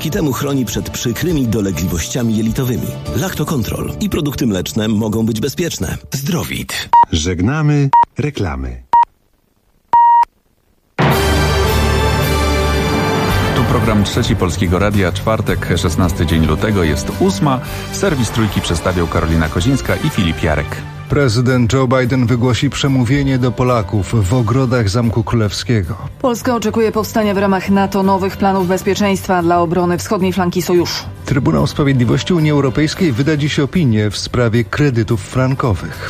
Dzięki temu chroni przed przykrymi dolegliwościami jelitowymi. Lactocontrol i produkty mleczne mogą być bezpieczne. Zdrowit. Żegnamy reklamy. Tu program Trzeci Polskiego Radia, czwartek, 16 dzień lutego, jest 8. Serwis Trójki przedstawią Karolina Kozińska i Filip Jarek. Prezydent Joe Biden wygłosi przemówienie do Polaków w ogrodach Zamku Królewskiego. Polska oczekuje powstania w ramach NATO nowych planów bezpieczeństwa dla obrony wschodniej flanki sojuszu. Trybunał Sprawiedliwości Unii Europejskiej wyda dziś opinię w sprawie kredytów frankowych.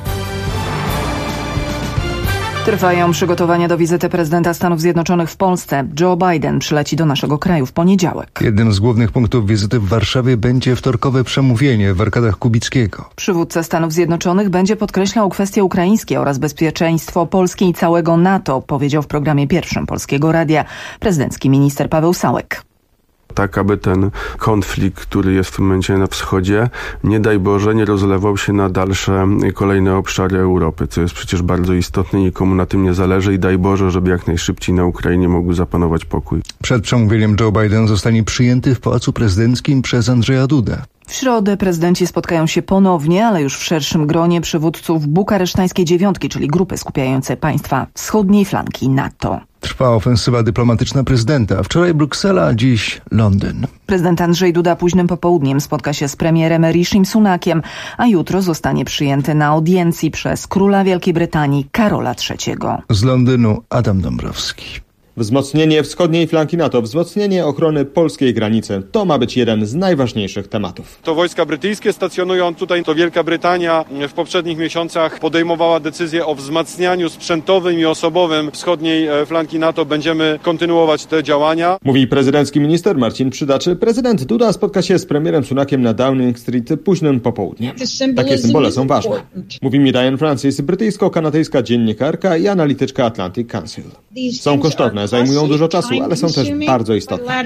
Trwają przygotowania do wizyty prezydenta Stanów Zjednoczonych w Polsce. Joe Biden przyleci do naszego kraju w poniedziałek. Jednym z głównych punktów wizyty w Warszawie będzie wtorkowe przemówienie w Arkadach Kubickiego. Przywódca Stanów Zjednoczonych będzie podkreślał kwestie ukraińskie oraz bezpieczeństwo Polski i całego NATO, powiedział w programie pierwszym Polskiego Radia prezydencki minister Paweł Sałek. Tak, aby ten konflikt, który jest w tym momencie na wschodzie, nie daj Boże, nie rozlewał się na dalsze kolejne obszary Europy, co jest przecież bardzo istotne, nikomu na tym nie zależy i daj Boże, żeby jak najszybciej na Ukrainie mógł zapanować pokój. Przed przemówieniem Joe Biden zostanie przyjęty w Pałacu Prezydenckim przez Andrzeja Dudę. W środę prezydenci spotkają się ponownie, ale już w szerszym gronie przywódców bukaresztańskiej dziewiątki, czyli grupy skupiającej państwa wschodniej flanki NATO. Trwa ofensywa dyplomatyczna prezydenta. Wczoraj Bruksela, dziś Londyn. Prezydent Andrzej Duda późnym popołudniem spotka się z premierem Rishim Sunakiem, a jutro zostanie przyjęty na audiencji przez króla Wielkiej Brytanii Karola III. Z Londynu Adam Dąbrowski. Wzmocnienie wschodniej flanki NATO, wzmocnienie ochrony polskiej granicy. To ma być jeden z najważniejszych tematów. To wojska brytyjskie stacjonują tutaj. To Wielka Brytania w poprzednich miesiącach podejmowała decyzję o wzmacnianiu sprzętowym i osobowym wschodniej flanki NATO. Będziemy kontynuować te działania. Mówi prezydencki minister Marcin Przydaczy. Prezydent Duda spotka się z premierem Sunakiem na Downing Street późnym popołudniem. Takie symbole są ważne. Mówi mi Diane Francis, brytyjsko-kanadyjska dziennikarka i analityczka Atlantic Council. Są kosztowne. Zajmują dużo czasu, ale są też bardzo istotne.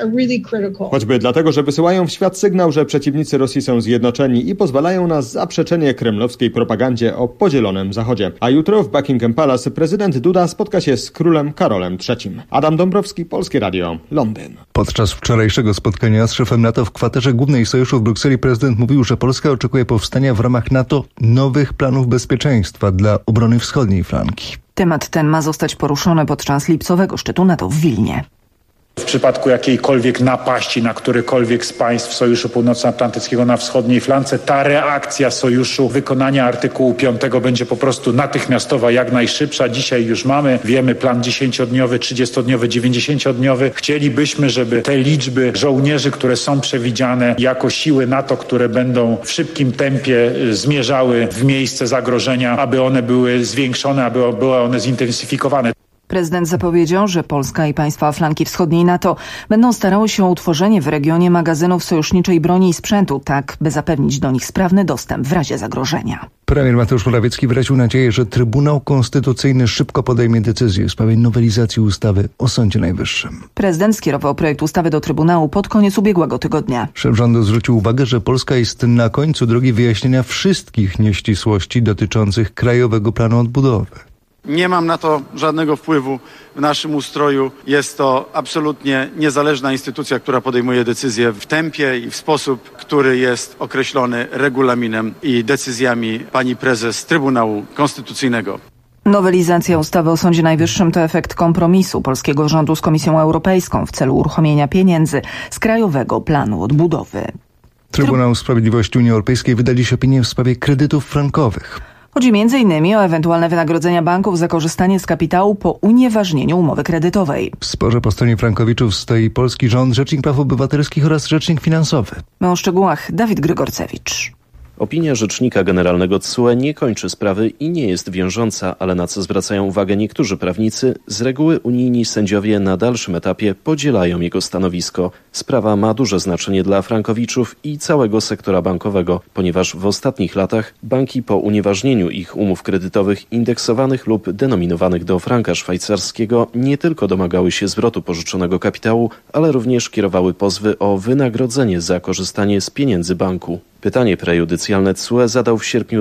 Choćby dlatego, że wysyłają w świat sygnał, że przeciwnicy Rosji są zjednoczeni i pozwalają na zaprzeczenie kremlowskiej propagandzie o podzielonym Zachodzie. A jutro w Buckingham Palace prezydent Duda spotka się z królem Karolem III. Adam Dąbrowski, Polskie Radio, Londyn. Podczas wczorajszego spotkania z szefem NATO w kwaterze głównej sojuszu w Brukseli prezydent mówił, że Polska oczekuje powstania w ramach NATO nowych planów bezpieczeństwa dla obrony wschodniej flanki. Temat ten ma zostać poruszony podczas lipcowego szczytu NATO w Wilnie. W przypadku jakiejkolwiek napaści na którekolwiek z państw Sojuszu Północnoatlantyckiego na wschodniej flance, ta reakcja Sojuszu, wykonania artykułu 5 będzie po prostu natychmiastowa, jak najszybsza. Dzisiaj już wiemy plan 10-dniowy, 30-dniowy, 90-dniowy. Chcielibyśmy, żeby te liczby żołnierzy, które są przewidziane jako siły NATO, które będą w szybkim tempie zmierzały w miejsce zagrożenia, aby one były zwiększone, aby były one zintensyfikowane. Prezydent zapowiedział, że Polska i państwa flanki wschodniej NATO będą starały się o utworzenie w regionie magazynów sojuszniczej broni i sprzętu, tak by zapewnić do nich sprawny dostęp w razie zagrożenia. Premier Mateusz Morawiecki wyraził nadzieję, że Trybunał Konstytucyjny szybko podejmie decyzję w sprawie nowelizacji ustawy o Sądzie Najwyższym. Prezydent skierował projekt ustawy do Trybunału pod koniec ubiegłego tygodnia. Szef rządu zwrócił uwagę, że Polska jest na końcu drogi wyjaśnienia wszystkich nieścisłości dotyczących Krajowego Planu Odbudowy. Nie mam na to żadnego wpływu w naszym ustroju. Jest to absolutnie niezależna instytucja, która podejmuje decyzje w tempie i w sposób, który jest określony regulaminem i decyzjami pani prezes Trybunału Konstytucyjnego. Nowelizacja ustawy o Sądzie Najwyższym to efekt kompromisu polskiego rządu z Komisją Europejską w celu uruchomienia pieniędzy z Krajowego Planu Odbudowy. Trybunał Sprawiedliwości Unii Europejskiej wyda dziś opinię w sprawie kredytów frankowych. Chodzi m.in. o ewentualne wynagrodzenia banków za korzystanie z kapitału po unieważnieniu umowy kredytowej. W sporze po stronie frankowiczów stoi polski rząd, Rzecznik Praw Obywatelskich oraz Rzecznik Finansowy. My o szczegółach Dawid Grygorcewicz. Opinia rzecznika generalnego TSUE nie kończy sprawy i nie jest wiążąca, ale na co zwracają uwagę niektórzy prawnicy, z reguły unijni sędziowie na dalszym etapie podzielają jego stanowisko. Sprawa ma duże znaczenie dla frankowiczów i całego sektora bankowego, ponieważ w ostatnich latach banki po unieważnieniu ich umów kredytowych indeksowanych lub denominowanych do franka szwajcarskiego nie tylko domagały się zwrotu pożyczonego kapitału, ale również kierowały pozwy o wynagrodzenie za korzystanie z pieniędzy banku. Pytanie prejudycjalne TSUE zadał w sierpniu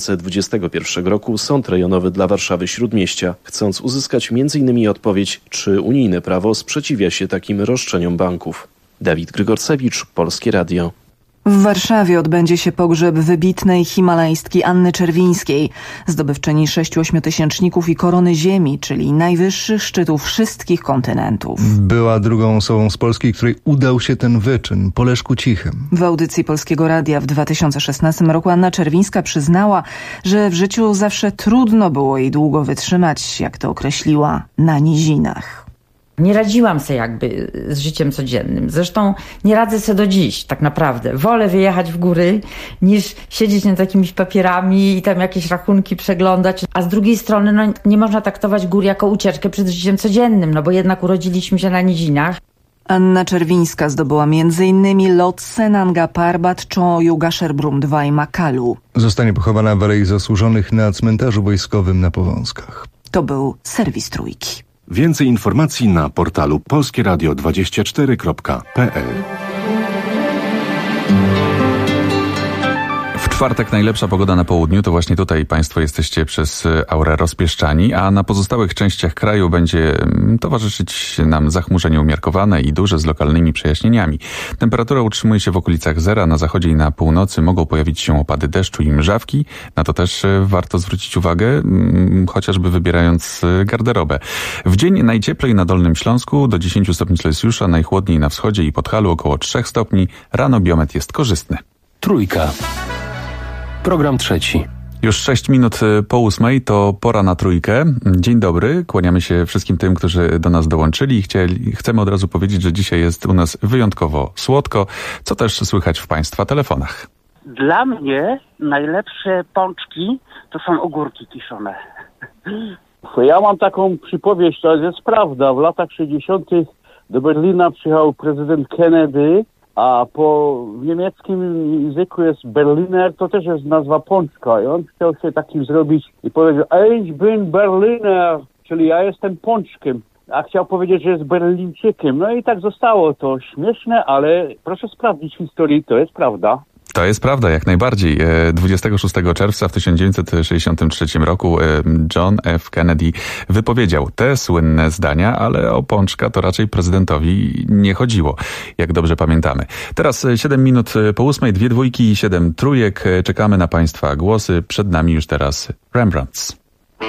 2021 roku Sąd Rejonowy dla Warszawy-Śródmieścia, chcąc uzyskać m.in. odpowiedź, czy unijne prawo sprzeciwia się takim roszczeniom banków. Dawid Grygorcewicz, Polskie Radio. W Warszawie odbędzie się pogrzeb wybitnej himalajstki Anny Czerwińskiej, zdobywczyni 6 ośmiotysięczników i korony ziemi, czyli najwyższych szczytów wszystkich kontynentów. Była drugą osobą z Polski, której udał się ten wyczyn, po Leszku Cichym. W audycji Polskiego Radia w 2016 roku Anna Czerwińska przyznała, że w życiu zawsze trudno było jej długo wytrzymać, jak to określiła, na nizinach. Nie radziłam sobie jakby z życiem codziennym. Zresztą nie radzę sobie do dziś, tak naprawdę. Wolę wyjechać w góry, niż siedzieć nad jakimiś papierami i tam jakieś rachunki przeglądać. A z drugiej strony nie można traktować gór jako ucieczkę przed życiem codziennym, bo jednak urodziliśmy się na nizinach. Anna Czerwińska zdobyła m.in. Lhotse, Nanga Parbat, Cho Yuga Sherbrum 2 i Makalu. Zostanie pochowana w Alei Zasłużonych na cmentarzu wojskowym na Powązkach. To był serwis Trójki. Więcej informacji na portalu polskieradio24.pl. W czwartek najlepsza pogoda na południu, to właśnie tutaj Państwo jesteście przez aurę rozpieszczani, a na pozostałych częściach kraju będzie towarzyszyć nam zachmurzenie umiarkowane i duże z lokalnymi przejaśnieniami. Temperatura utrzymuje się w okolicach zera, na zachodzie i na północy mogą pojawić się opady deszczu i mrzawki, na to też warto zwrócić uwagę, chociażby wybierając garderobę. W dzień najcieplej na Dolnym Śląsku do 10 stopni Celsjusza, najchłodniej na wschodzie i Podhalu około 3 stopni, rano biometr jest korzystny. Trójka. Program trzeci. Już 6 minut po 8 to pora na Trójkę. Dzień dobry, kłaniamy się wszystkim tym, którzy do nas dołączyli. Chcemy od razu powiedzieć, że dzisiaj jest u nas wyjątkowo słodko, co też słychać w Państwa telefonach. Dla mnie najlepsze pączki to są ogórki kiszone. Ja mam taką przypowieść, to jest prawda. W latach 60. do Berlina przyjechał prezydent Kennedy, a w niemieckim języku jest Berliner, to też jest nazwa pączka. I on chciał się takim zrobić i powiedział: Ich bin Berliner, czyli ja jestem pączkiem. A chciał powiedzieć, że jest Berlińczykiem. No i tak zostało to śmieszne, ale proszę sprawdzić w historii, to jest prawda. To jest prawda, jak najbardziej. 26 czerwca w 1963 roku John F. Kennedy wypowiedział te słynne zdania, ale o pączka to raczej prezydentowi nie chodziło, jak dobrze pamiętamy. Teraz 7 minut po 8, 2 dwójki i 7 trójek. Czekamy na Państwa głosy. Przed nami już teraz Rembrandts.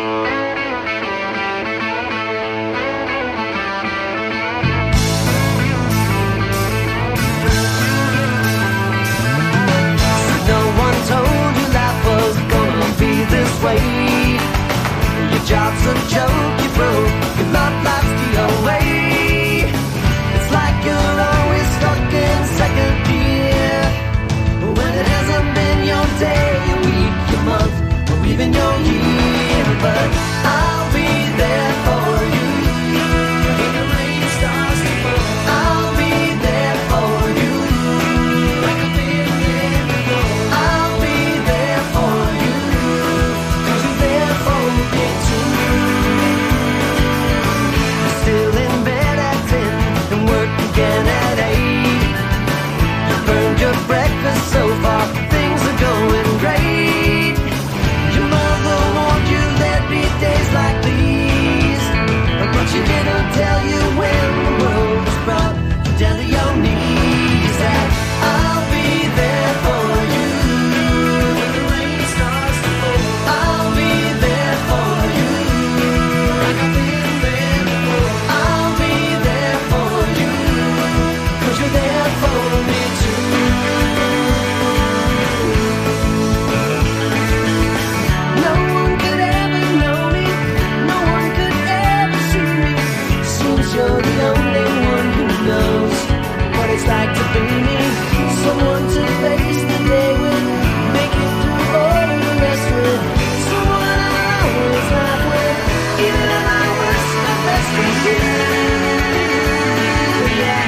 Job's a joke, you broke, your love life's the away. It's like you're always stuck in second gear, when it hasn't been your day, your week, your month, or even your year. But I'll be there for you when the rain starts to fall. I'll be there for you like I've been there before. I'll be there for you 'cause you're there for me too. Still in bed at 10 and work again at 8. You burned your breakfast so far, things are going great. Your mother warned you there'd be days like these, but she didn't tell you when the world was brought you down to your knees. That I'll be there for you when the rain starts to fall. I'll be there for you like I've been there before. I'll be there for you 'cause you're there for me too. No one could ever know me, no one could ever see me. Seems you're the only one who knows what it's like to be me. Someone to face the day with, make it through all the rest with. Someone I always laugh with, even if I was the best with you. Yeah.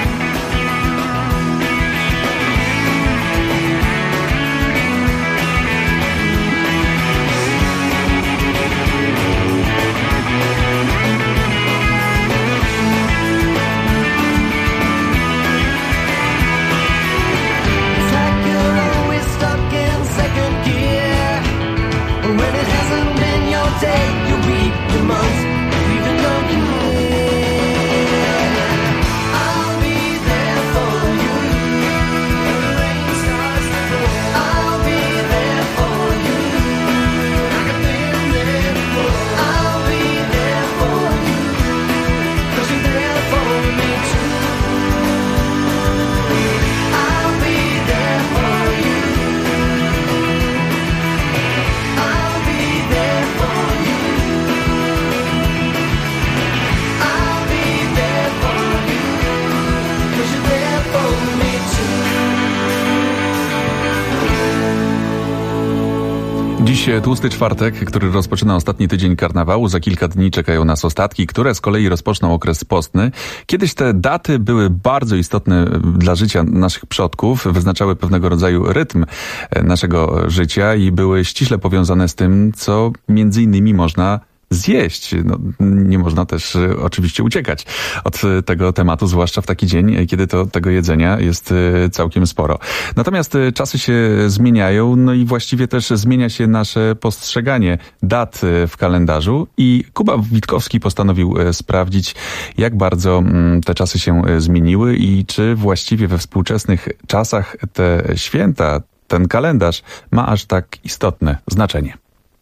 Dziś tłusty czwartek, który rozpoczyna ostatni tydzień karnawału. Za kilka dni czekają nas ostatki, które z kolei rozpoczną okres postny. Kiedyś te daty były bardzo istotne dla życia naszych przodków, wyznaczały pewnego rodzaju rytm naszego życia i były ściśle powiązane z tym, co między innymi można zjeść. No, nie można też oczywiście uciekać od tego tematu, zwłaszcza w taki dzień, kiedy tego jedzenia jest całkiem sporo. Natomiast czasy się zmieniają, no i właściwie też zmienia się nasze postrzeganie dat w kalendarzu i Kuba Witkowski postanowił sprawdzić, jak bardzo te czasy się zmieniły i czy właściwie we współczesnych czasach te święta, ten kalendarz ma aż tak istotne znaczenie.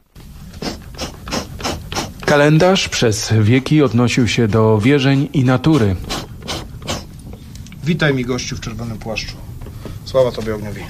Kalendarz przez wieki odnosił się do wierzeń i natury. Witaj mi, gościu w czerwonym płaszczu. Sława tobie, ogniowi.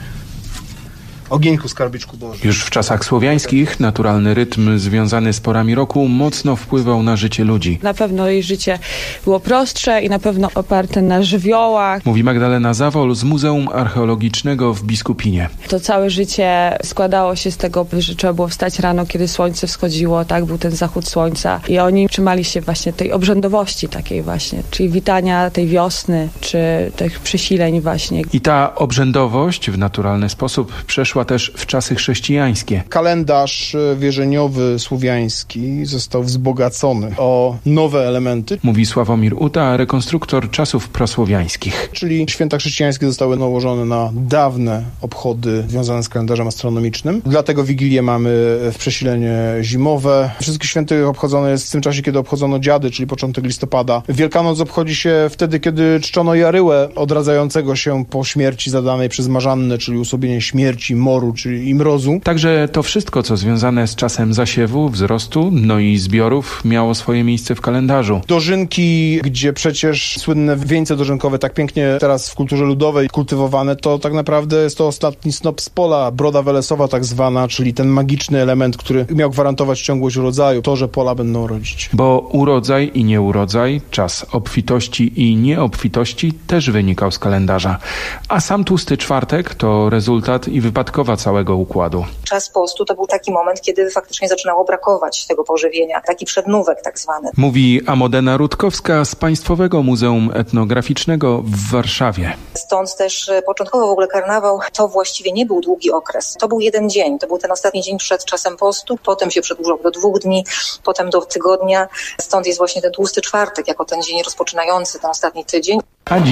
Ogieńku, skarbiczku Boży. Już w czasach słowiańskich naturalny rytm związany z porami roku mocno wpływał na życie ludzi. Na pewno jej życie było prostsze i na pewno oparte na żywiołach. Mówi Magdalena Zawol z Muzeum Archeologicznego w Biskupinie. To całe życie składało się z tego, że trzeba było wstać rano, kiedy słońce wschodziło, tak, był ten zachód słońca i oni trzymali się właśnie tej obrzędowości takiej właśnie, czyli witania tej wiosny, czy tych przesileń właśnie. I ta obrzędowość w naturalny sposób przeszła też w czasy chrześcijańskie. Kalendarz wierzeniowy słowiański został wzbogacony o nowe elementy. Mówi Sławomir Uta, rekonstruktor czasów prosłowiańskich. Czyli święta chrześcijańskie zostały nałożone na dawne obchody związane z kalendarzem astronomicznym. Dlatego Wigilię mamy w przesilenie zimowe. Wszystkie święty obchodzone jest w tym czasie, kiedy obchodzono dziady, czyli początek listopada. Wielkanoc obchodzi się wtedy, kiedy czczono Jaryłę, odradzającego się po śmierci zadanej przez Marzannę, czyli usłubienie śmierci, moru, czyli i mrozu. Także to wszystko, co związane z czasem zasiewu, wzrostu, no i zbiorów, miało swoje miejsce w kalendarzu. Dożynki, gdzie przecież słynne wieńce dożynkowe, tak pięknie teraz w kulturze ludowej kultywowane, to tak naprawdę jest to ostatni snop z pola, broda welesowa tak zwana, czyli ten magiczny element, który miał gwarantować ciągłość urodzaju, to, że pola będą rodzić. Bo urodzaj i nieurodzaj, czas obfitości i nieobfitości też wynikał z kalendarza. A sam tłusty czwartek to rezultat i wypadkowa całego układu. Czas postu to był taki moment, kiedy faktycznie zaczynało brakować tego pożywienia, taki przednówek tak zwany. Mówi Amodena Rutkowska z Państwowego Muzeum Etnograficznego w Warszawie. Stąd też początkowo w ogóle karnawał to właściwie nie był długi okres. To był jeden dzień, to był ten ostatni dzień przed czasem postu, potem się przedłużał do 2 dni, potem do tygodnia. Stąd jest właśnie ten tłusty czwartek jako ten dzień rozpoczynający ten ostatni tydzień. A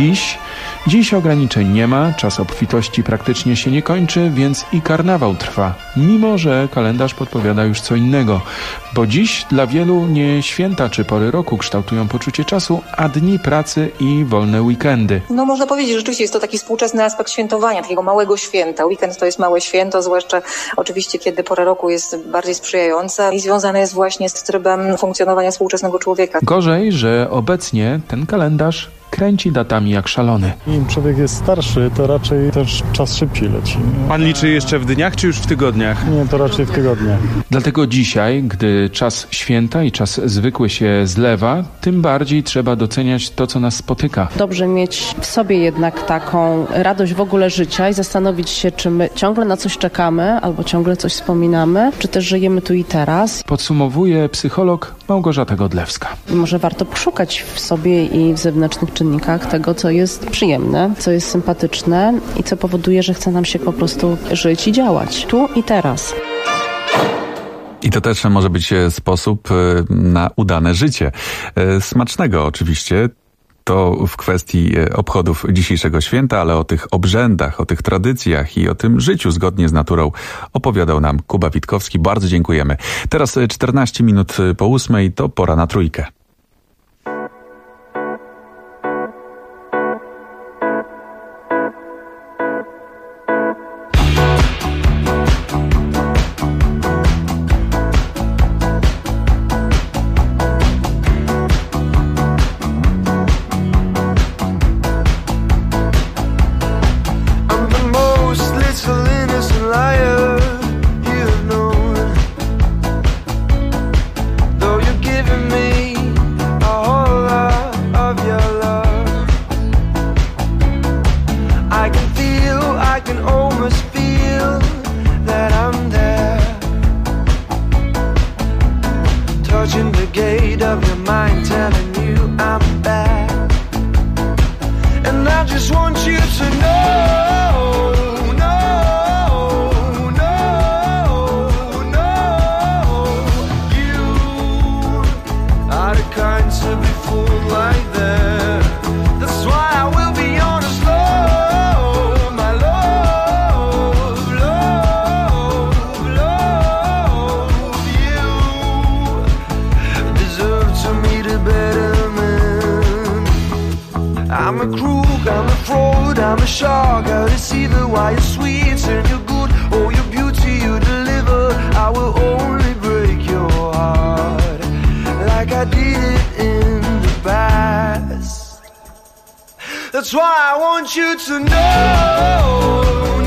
dziś ograniczeń nie ma, czas obfitości praktycznie się nie kończy, więc i karnawał trwa, mimo że kalendarz podpowiada już co innego. Bo dziś dla wielu nie święta czy pory roku kształtują poczucie czasu, a dni pracy i wolne weekendy. No można powiedzieć, że rzeczywiście jest to taki współczesny aspekt świętowania, takiego małego święta. Weekend to jest małe święto, zwłaszcza oczywiście kiedy pora roku jest bardziej sprzyjająca i związane jest właśnie z trybem funkcjonowania współczesnego człowieka. Gorzej, że obecnie ten kalendarz kręci datami jak szalony. Im człowiek jest starszy, to raczej też czas szybciej leci. Pan liczy jeszcze w dniach, czy już w tygodniach? Nie, to raczej w tygodniach. Dlatego dzisiaj, gdy czas święta i czas zwykły się zlewa, tym bardziej trzeba doceniać to, co nas spotyka. Dobrze mieć w sobie jednak taką radość w ogóle życia i zastanowić się, czy my ciągle na coś czekamy, albo ciągle coś wspominamy, czy też żyjemy tu i teraz. Podsumowuje psycholog Małgorzata Godlewska. I może warto poszukać w sobie i w zewnętrznych czynnikach tego, co jest przyjemne, co jest sympatyczne i co powoduje, że chce nam się po prostu żyć i działać tu i teraz. I to też może być sposób na udane życie. Smacznego oczywiście. To w kwestii obchodów dzisiejszego święta, ale o tych obrzędach, o tych tradycjach i o tym życiu zgodnie z naturą opowiadał nam Kuba Witkowski. Bardzo dziękujemy. Teraz 14 minut po 8 to pora na trójkę. I'm a shark out to see the wire sweets and you're good. Oh, your beauty you deliver. I will only break your heart like I did it in the past. That's why I want you to know.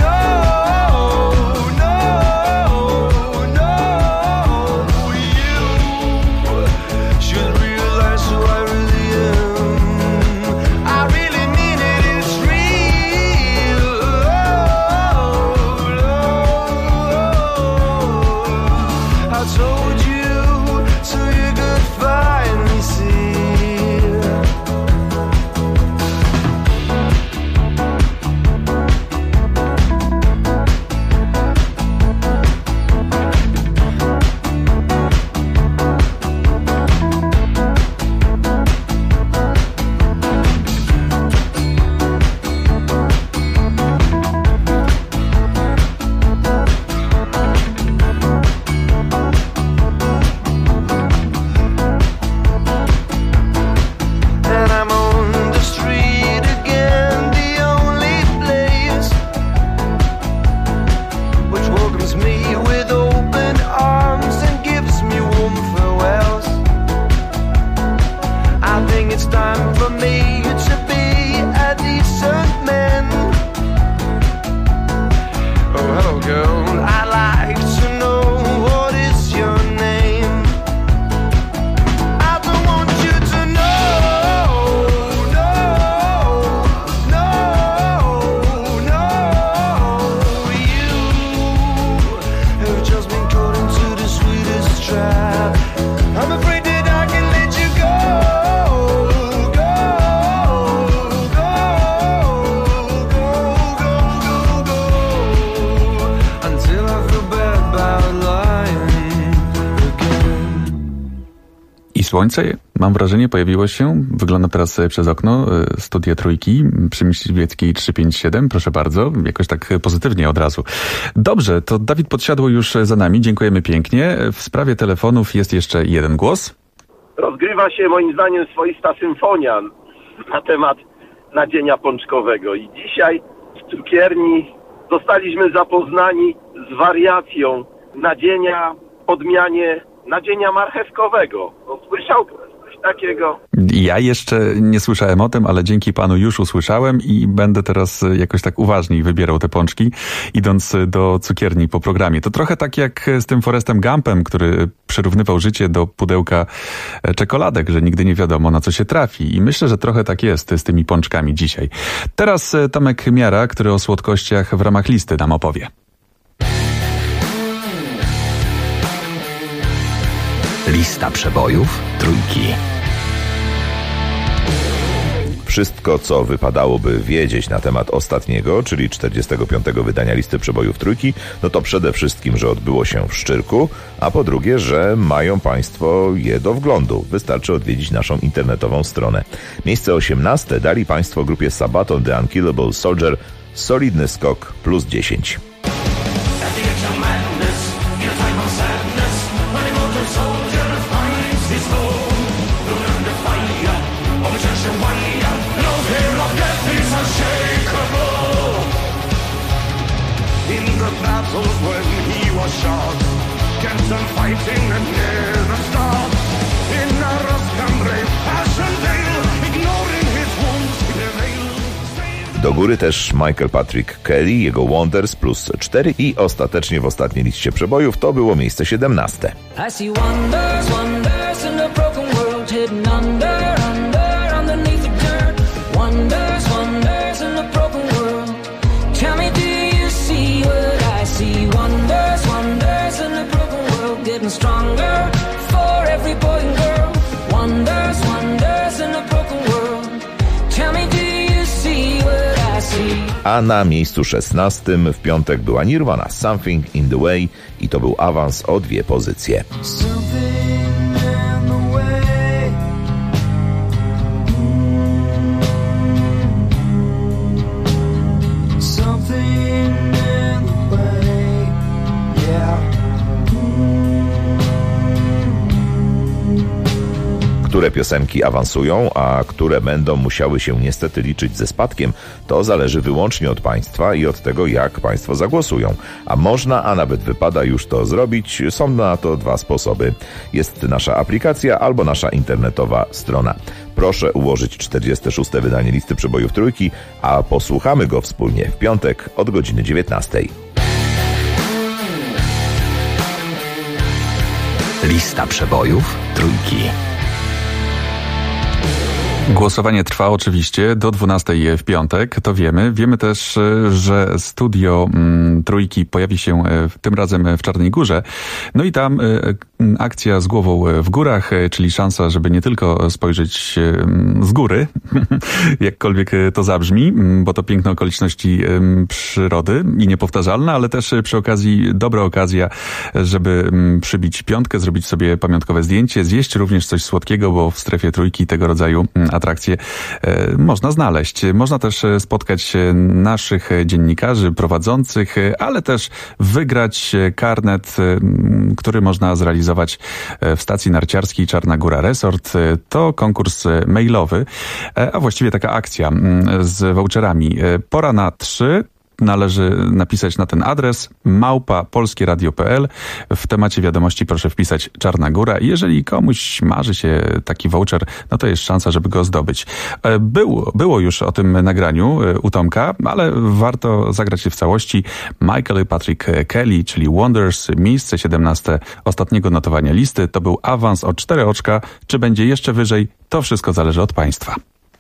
Słońce, mam wrażenie, pojawiło się, wygląda teraz przez okno, studia Trójki przy Myśliwieckiej 357, proszę bardzo, jakoś tak pozytywnie od razu. Dobrze, to Dawid Podsiadło już za nami, dziękujemy pięknie. W sprawie telefonów jest jeszcze jeden głos. Rozgrywa się moim zdaniem swoista symfonia na temat nadzienia pączkowego i dzisiaj w cukierni zostaliśmy zapoznani z wariacją nadzienia w odmianie nadzienia marchewkowego. No, słyszał coś takiego? Ja jeszcze nie słyszałem o tym, ale dzięki panu już usłyszałem i będę teraz jakoś tak uważniej wybierał te pączki, idąc do cukierni po programie. To trochę tak jak z tym Forrestem Gumpem, który przyrównywał życie do pudełka czekoladek, że nigdy nie wiadomo, na co się trafi. I myślę, że trochę tak jest z tymi pączkami dzisiaj. Teraz Tomek Miara, który o słodkościach w ramach listy nam opowie. Lista przebojów Trójki. Wszystko, co wypadałoby wiedzieć na temat ostatniego, czyli 45. wydania Listy Przebojów Trójki, no to przede wszystkim, że odbyło się w Szczyrku, a po drugie, że mają Państwo je do wglądu. Wystarczy odwiedzić naszą internetową stronę. Miejsce 18 dali Państwo grupie Sabaton The Unkillable Soldier, solidny skok plus 10. Do góry też Michael Patrick Kelly, jego Wonders plus 4 i ostatecznie w ostatniej liście przebojów to było miejsce 17. I see wonders, wonders in a broken world hidden under, underneath the dirt. Wonders, wonders in a broken world. Tell me, do you see what I see? Wonders, wonders in a broken world getting stronger for every boy and girl. Wonders, wonders in a broken world. Tell me, do you see what I see? A na miejscu 16 w piątek była Nirvana, Something in the Way i to był awans o 2 pozycje. Które piosenki awansują, a które będą musiały się niestety liczyć ze spadkiem, to zależy wyłącznie od Państwa i od tego, jak Państwo zagłosują. A można, a nawet wypada już to zrobić. Są na to dwa sposoby. Jest nasza aplikacja albo nasza internetowa strona. Proszę ułożyć 46. wydanie Listy Przebojów Trójki, a posłuchamy go wspólnie w piątek od godziny 19. Lista Przebojów Trójki. Głosowanie trwa oczywiście do 12 w piątek, to wiemy. Wiemy też, że studio Trójki pojawi się tym razem w Czarnej Górze. No i tam akcja z głową w górach, czyli szansa, żeby nie tylko spojrzeć z góry, jakkolwiek to zabrzmi, bo to piękne okoliczności przyrody i niepowtarzalne, ale też przy okazji dobra okazja, żeby przybić piątkę, zrobić sobie pamiątkowe zdjęcie, zjeść również coś słodkiego, bo w strefie Trójki tego rodzaju atrakcje można znaleźć. Można też spotkać naszych dziennikarzy prowadzących, ale też wygrać karnet, który można zrealizować w stacji narciarskiej Czarna Góra Resort. To konkurs mailowy, a właściwie taka akcja z voucherami. Pora na 3. Należy napisać na ten adres @polskieradio.pl. W temacie wiadomości proszę wpisać Czarna Góra. Jeżeli komuś marzy się taki voucher, no to jest szansa, żeby go zdobyć. Było już o tym nagraniu u Tomka, ale warto zagrać się w całości. Michael i Patrick Kelly, czyli Wonders, miejsce 17 ostatniego notowania listy. To był awans o 4 oczka. Czy będzie jeszcze wyżej? To wszystko zależy od Państwa.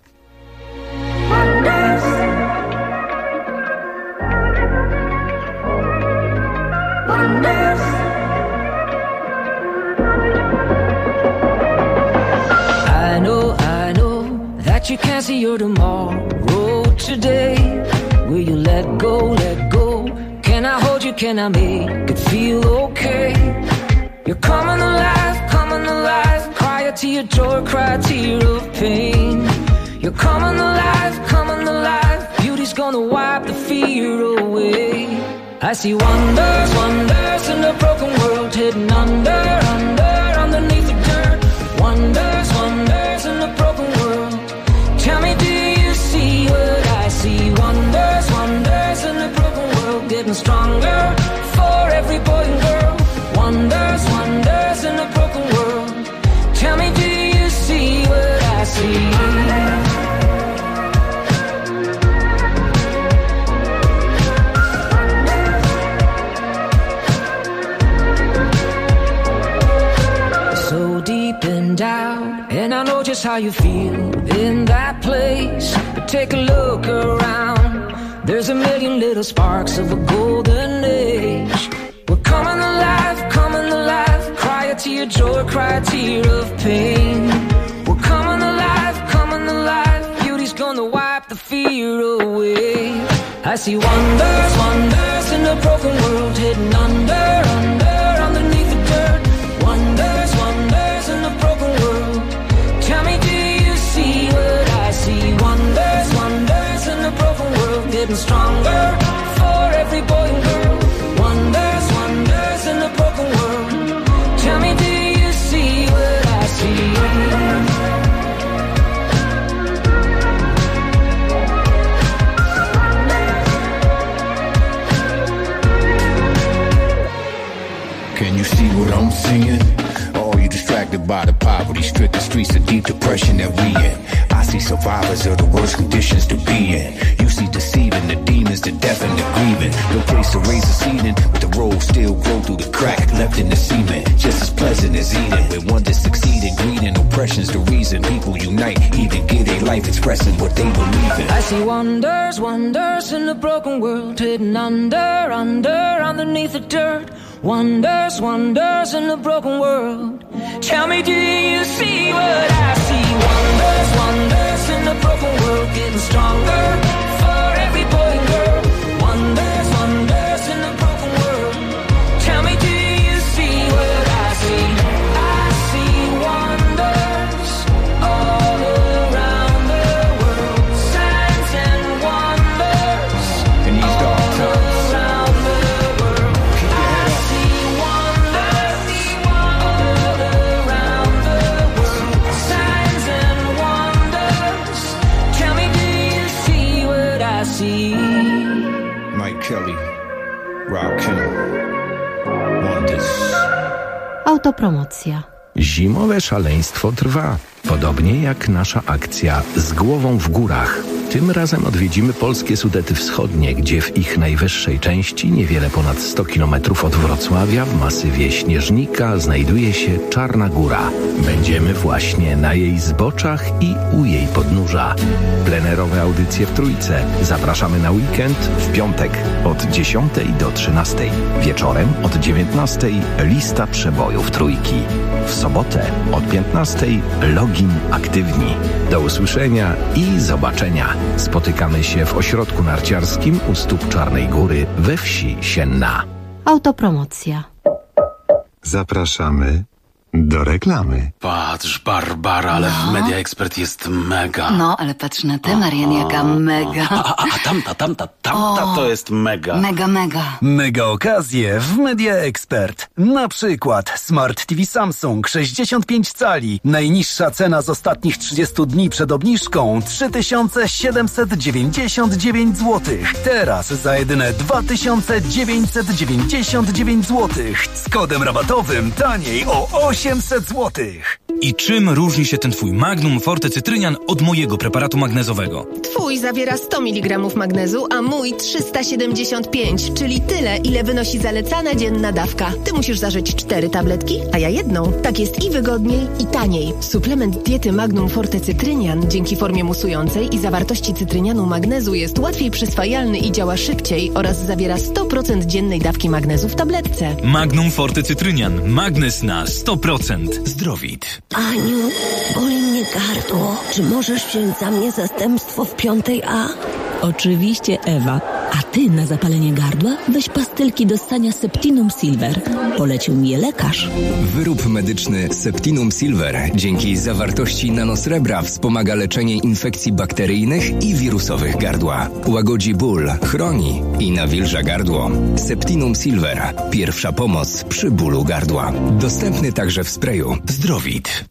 I know that you can't see your tomorrow today. Will you let go, let go? Can I hold you, can I make it feel okay? You're coming alive, cry a tear, joy, cry a tear of pain. You're coming alive, beauty's gonna wipe the fear away. I see wonders, wonders in a broken world, hidden underneath the dirt. Wonders, wonders in a broken world. Tell me, do you see what I see? Wonders, wonders in a broken world, getting stronger for every boy and girl. Wonders, wonders in a broken world. Tell me, do you see what I see? And I know just how you feel in that place. But take a look around. There's a million little sparks of a golden age. We're coming alive, cry a tear, joy, cry a tear of pain. We're coming alive, beauty's gonna wipe the fear away. I see wonders, wonders in a broken world, hidden underneath the dirt. Wonders, wonders in a broken world. Tell me, do you see what I see? Wonders, wonders in a broken world, getting stronger for every boy and girl. Wonders, wonders in a broken world. Tell me, do you see what I see? Can you see what I'm seeing? Or are you distracted by the poverty-stricken streets of deep depression that we in? I see survivors of the worst conditions to be in. You see deceiving the demons, the deaf and the grieving. No place to raise a seeding, but the road still grow through the crack left in the cement. Just as pleasant as eating. When one to succeed in greed and oppression's the reason people unite, even give their life expressing what they believe in. I see wonders, wonders in a broken world, hidden underneath the dirt. Wonders, wonders in a broken world. Tell me, do you see what I see? Wonders, wonders in a broken world, getting stronger for every boy and girl. Wonders, wonders in a broken world. Tell me, do you see what I see? I see wonders all around the world. Signs and wonders in these dark times. Signs Mike Kelly, Rakim, Wonders. Autopromocja. Zimowe szaleństwo trwa, podobnie jak nasza akcja Z głową w górach. Tym razem odwiedzimy polskie Sudety Wschodnie, gdzie w ich najwyższej części, niewiele ponad 100 km od Wrocławia, w masywie Śnieżnika, znajduje się Czarna Góra. Będziemy właśnie na jej zboczach i u jej podnóża. Plenerowe audycje w Trójce. Zapraszamy na weekend w piątek od 10 do 13. Wieczorem od 19 lista przebojów Trójki. W sobotę od 15 login aktywni. Do usłyszenia i zobaczenia. Spotykamy się w ośrodku narciarskim u stóp Czarnej Góry we wsi Sienna. Autopromocja. Zapraszamy do reklamy. Patrz, Barbara, ale w Media Expert jest mega. No, ale patrz na tę, Marian, jaka mega. A tamta to jest mega. Mega. Mega okazje w Media Expert. Na przykład Smart TV Samsung 65 cali. Najniższa cena z ostatnich 30 dni przed obniżką 3799 zł. Teraz za jedyne 2999 zł. Z kodem rabatowym taniej o 800 zł. I czym różni się ten twój Magnum Forte Cytrynian od mojego preparatu magnezowego? Twój zawiera 100 mg magnezu, a mój 375, czyli tyle, ile wynosi zalecana dzienna dawka. Ty musisz zażyć 4 tabletki, a ja jedną. Tak jest i wygodniej, i taniej. Suplement diety Magnum Forte Cytrynian dzięki formie musującej i zawartości cytrynianu magnezu jest łatwiej przyswajalny i działa szybciej oraz zawiera 100% dziennej dawki magnezu w tabletce. Magnum Forte Cytrynian. Magnez na 100%. Zdrowit. Aniu, boli mnie gardło. Czy możesz wziąć za mnie zastępstwo w 5A? Oczywiście, Ewa. A ty na zapalenie gardła weź pastylki do ssania Septinum Silver. Polecił mi je lekarz. Wyrób medyczny Septinum Silver dzięki zawartości nanosrebra wspomaga leczenie infekcji bakteryjnych i wirusowych gardła. Łagodzi ból, chroni i nawilża gardło. Septinum Silver. Pierwsza pomoc przy bólu gardła. Dostępny także w sprayu. Zdrowit.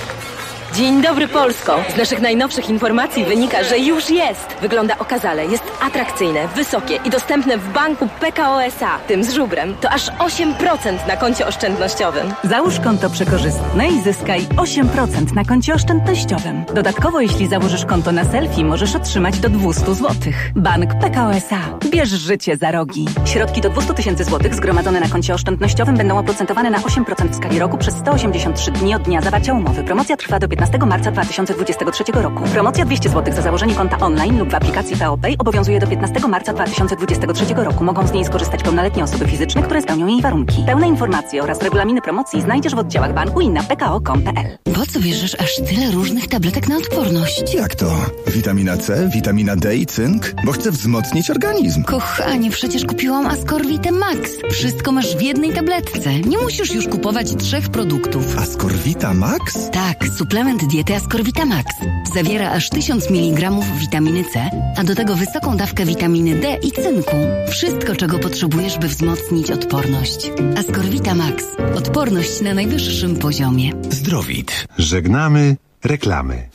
Dzień dobry, Polsko! Z naszych najnowszych informacji wynika, że już jest! Wygląda okazale, jest atrakcyjne, wysokie i dostępne w banku PKO SA. Tym z żubrem to aż 8% na koncie oszczędnościowym. Załóż konto przekorzystne i zyskaj 8% na koncie oszczędnościowym. Dodatkowo, jeśli założysz konto na selfie, możesz otrzymać do 200 zł. Bank PKO SA. Bierz życie za rogi. Środki do 200 000 zł zgromadzone na koncie oszczędnościowym będą oprocentowane na 8% w skali roku przez 183 dni od dnia zawarcia umowy. Promocja trwa do 15 marca 2023 roku. Promocja 200 zł za założenie konta online lub w aplikacji PO Pay obowiązuje do 15 marca 2023 roku. Mogą z niej skorzystać pełnoletnie osoby fizyczne, które spełnią jej warunki. Pełne informacje oraz regulaminy promocji znajdziesz w oddziałach banku i na pko.com.pl. Po co bierzesz aż tyle różnych tabletek na odporność? Jak to? Witamina C, witamina D i cynk? Bo chcę wzmocnić organizm. Kochanie, przecież kupiłam Ascorvite Max. Wszystko masz w jednej tabletce. Nie musisz już kupować 3 produktów. Ascorvita Max? Tak, suplement diety Ascorvita Max. Zawiera aż 1000 mg witaminy C, a do tego wysoką dawkę witaminy D i cynku. Wszystko, czego potrzebujesz, by wzmocnić odporność. Ascorvita Max. Odporność na najwyższym poziomie. Zdrowit. Żegnamy reklamy.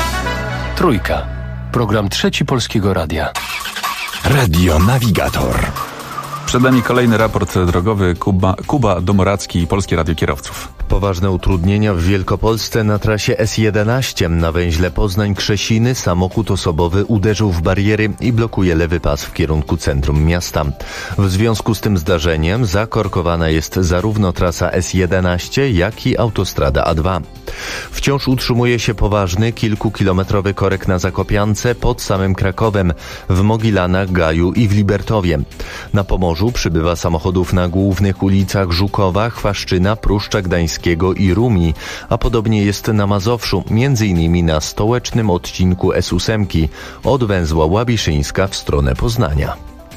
Trójka. Program Trzeci Polskiego Radia. Radio Navigator. Przed nami kolejny raport drogowy. Kuba Domoracki, Polskie Radio Kierowców. Poważne utrudnienia w Wielkopolsce na trasie S11. Na węźle Poznań-Krzesiny samochód osobowy uderzył w bariery i blokuje lewy pas w kierunku centrum miasta. W związku z tym zdarzeniem zakorkowana jest zarówno trasa S11, jak i autostrada A2. Wciąż utrzymuje się poważny, kilkukilometrowy korek na Zakopiance pod samym Krakowem, w Mogilanach, Gaju i w Libertowie. Na Pomorzu przybywa samochodów na głównych ulicach Żukowa, Chwaszczyna, Pruszcza Gdańskiego i Rumi, a podobnie jest na Mazowszu, m.in. na stołecznym odcinku S8 od węzła Łabiszyńska w stronę Poznania.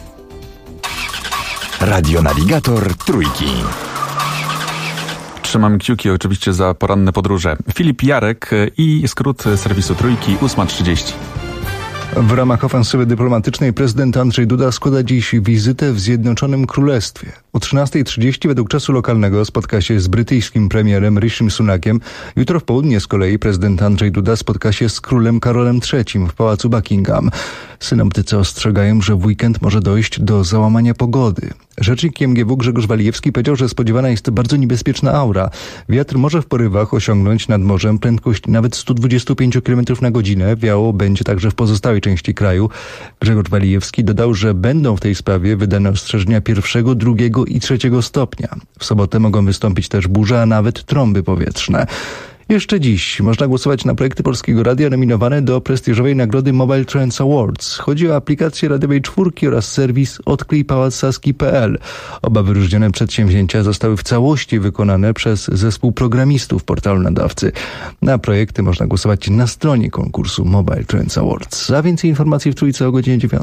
Radio Navigator Trójki. Trzymam kciuki oczywiście za poranne podróże. Filip Jarek i skrót serwisu Trójki, 8:30. W ramach ofensywy dyplomatycznej prezydent Andrzej Duda składa dziś wizytę w Zjednoczonym Królestwie. O 13:30 według czasu lokalnego spotka się z brytyjskim premierem Rishim Sunakiem. Jutro w południe z kolei prezydent Andrzej Duda spotka się z królem Karolem III w pałacu Buckingham. Synoptycy ostrzegają, że w weekend może dojść do załamania pogody. Rzecznik MGW Grzegorz Walijewski powiedział, że spodziewana jest bardzo niebezpieczna aura. Wiatr może w porywach osiągnąć nad morzem prędkość nawet 125 km na godzinę. Wiało będzie także w pozostałej części kraju. Grzegorz Walijewski dodał, że będą w tej sprawie wydane ostrzeżenia 1., 2. i 3. stopnia. W sobotę mogą wystąpić też burze, a nawet trąby powietrzne. Jeszcze dziś można głosować na projekty Polskiego Radia nominowane do prestiżowej nagrody Mobile Trends Awards. Chodzi o aplikację radiowej 4 oraz serwis odkryjpałacsaski.pl. Oba wyróżnione przedsięwzięcia zostały w całości wykonane przez zespół programistów portalu Nadawcy. Na projekty można głosować na stronie konkursu Mobile Trends Awards. A więcej informacji w Trójce o godzinie 9.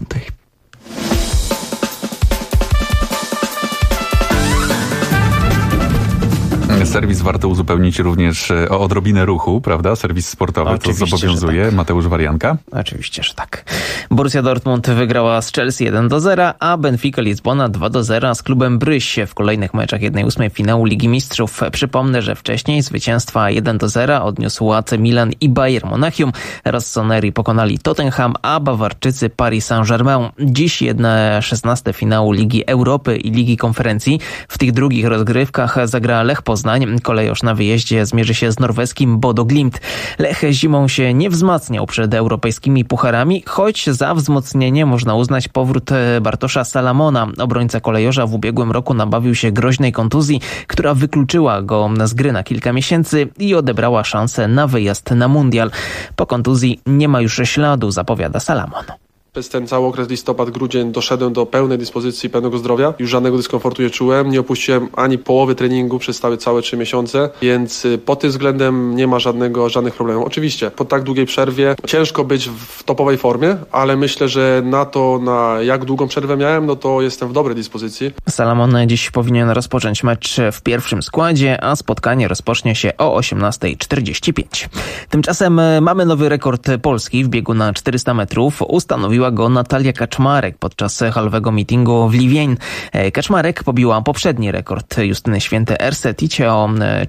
Serwis warto uzupełnić również o odrobinę ruchu, prawda? Serwis sportowy oczywiście, to zobowiązuje. Tak. Mateusz Warianka? Oczywiście, że tak. Borussia Dortmund wygrała z Chelsea 1-0, a Benfica Lizbona 2-0 z klubem Bryś w kolejnych meczach 1/8 finału Ligi Mistrzów. Przypomnę, że wcześniej zwycięstwa 1-0 odniósł AC Milan i Bayern Monachium. Rossoneri pokonali Tottenham, a Bawarczycy Paris Saint-Germain. Dziś 1/16 finału Ligi Europy i Ligi Konferencji. W tych drugich rozgrywkach zagra Lech Poznań. Kolejorz na wyjeździe zmierzy się z norweskim Bodo Glimt. Lech zimą się nie wzmacniał przed europejskimi pucharami, choć za wzmocnienie można uznać powrót Bartosza Salamona. Obrońca kolejorza w ubiegłym roku nabawił się groźnej kontuzji, która wykluczyła go z gry na kilka miesięcy i odebrała szansę na wyjazd na mundial. Po kontuzji nie ma już śladu, zapowiada Salamon. Przez ten cały okres listopad-grudzień doszedłem do pełnej dyspozycji, pełnego zdrowia. Już żadnego dyskomfortu nie czułem. Nie opuściłem ani połowy treningu przez całe 3 miesiące, więc pod tym względem nie ma żadnych problemów. Oczywiście po tak długiej przerwie ciężko być w topowej formie, ale myślę, że na jak długą przerwę miałem, no to jestem w dobrej dyspozycji. Salamon dziś powinien rozpocząć mecz w pierwszym składzie, a spotkanie rozpocznie się o 18:45. Tymczasem mamy nowy rekord Polski w biegu na 400 metrów. Ustanowiła go Natalia Kaczmarek podczas halowego meetingu w Liwień. Kaczmarek pobiła poprzedni rekord Justyny Święty-Erseticie o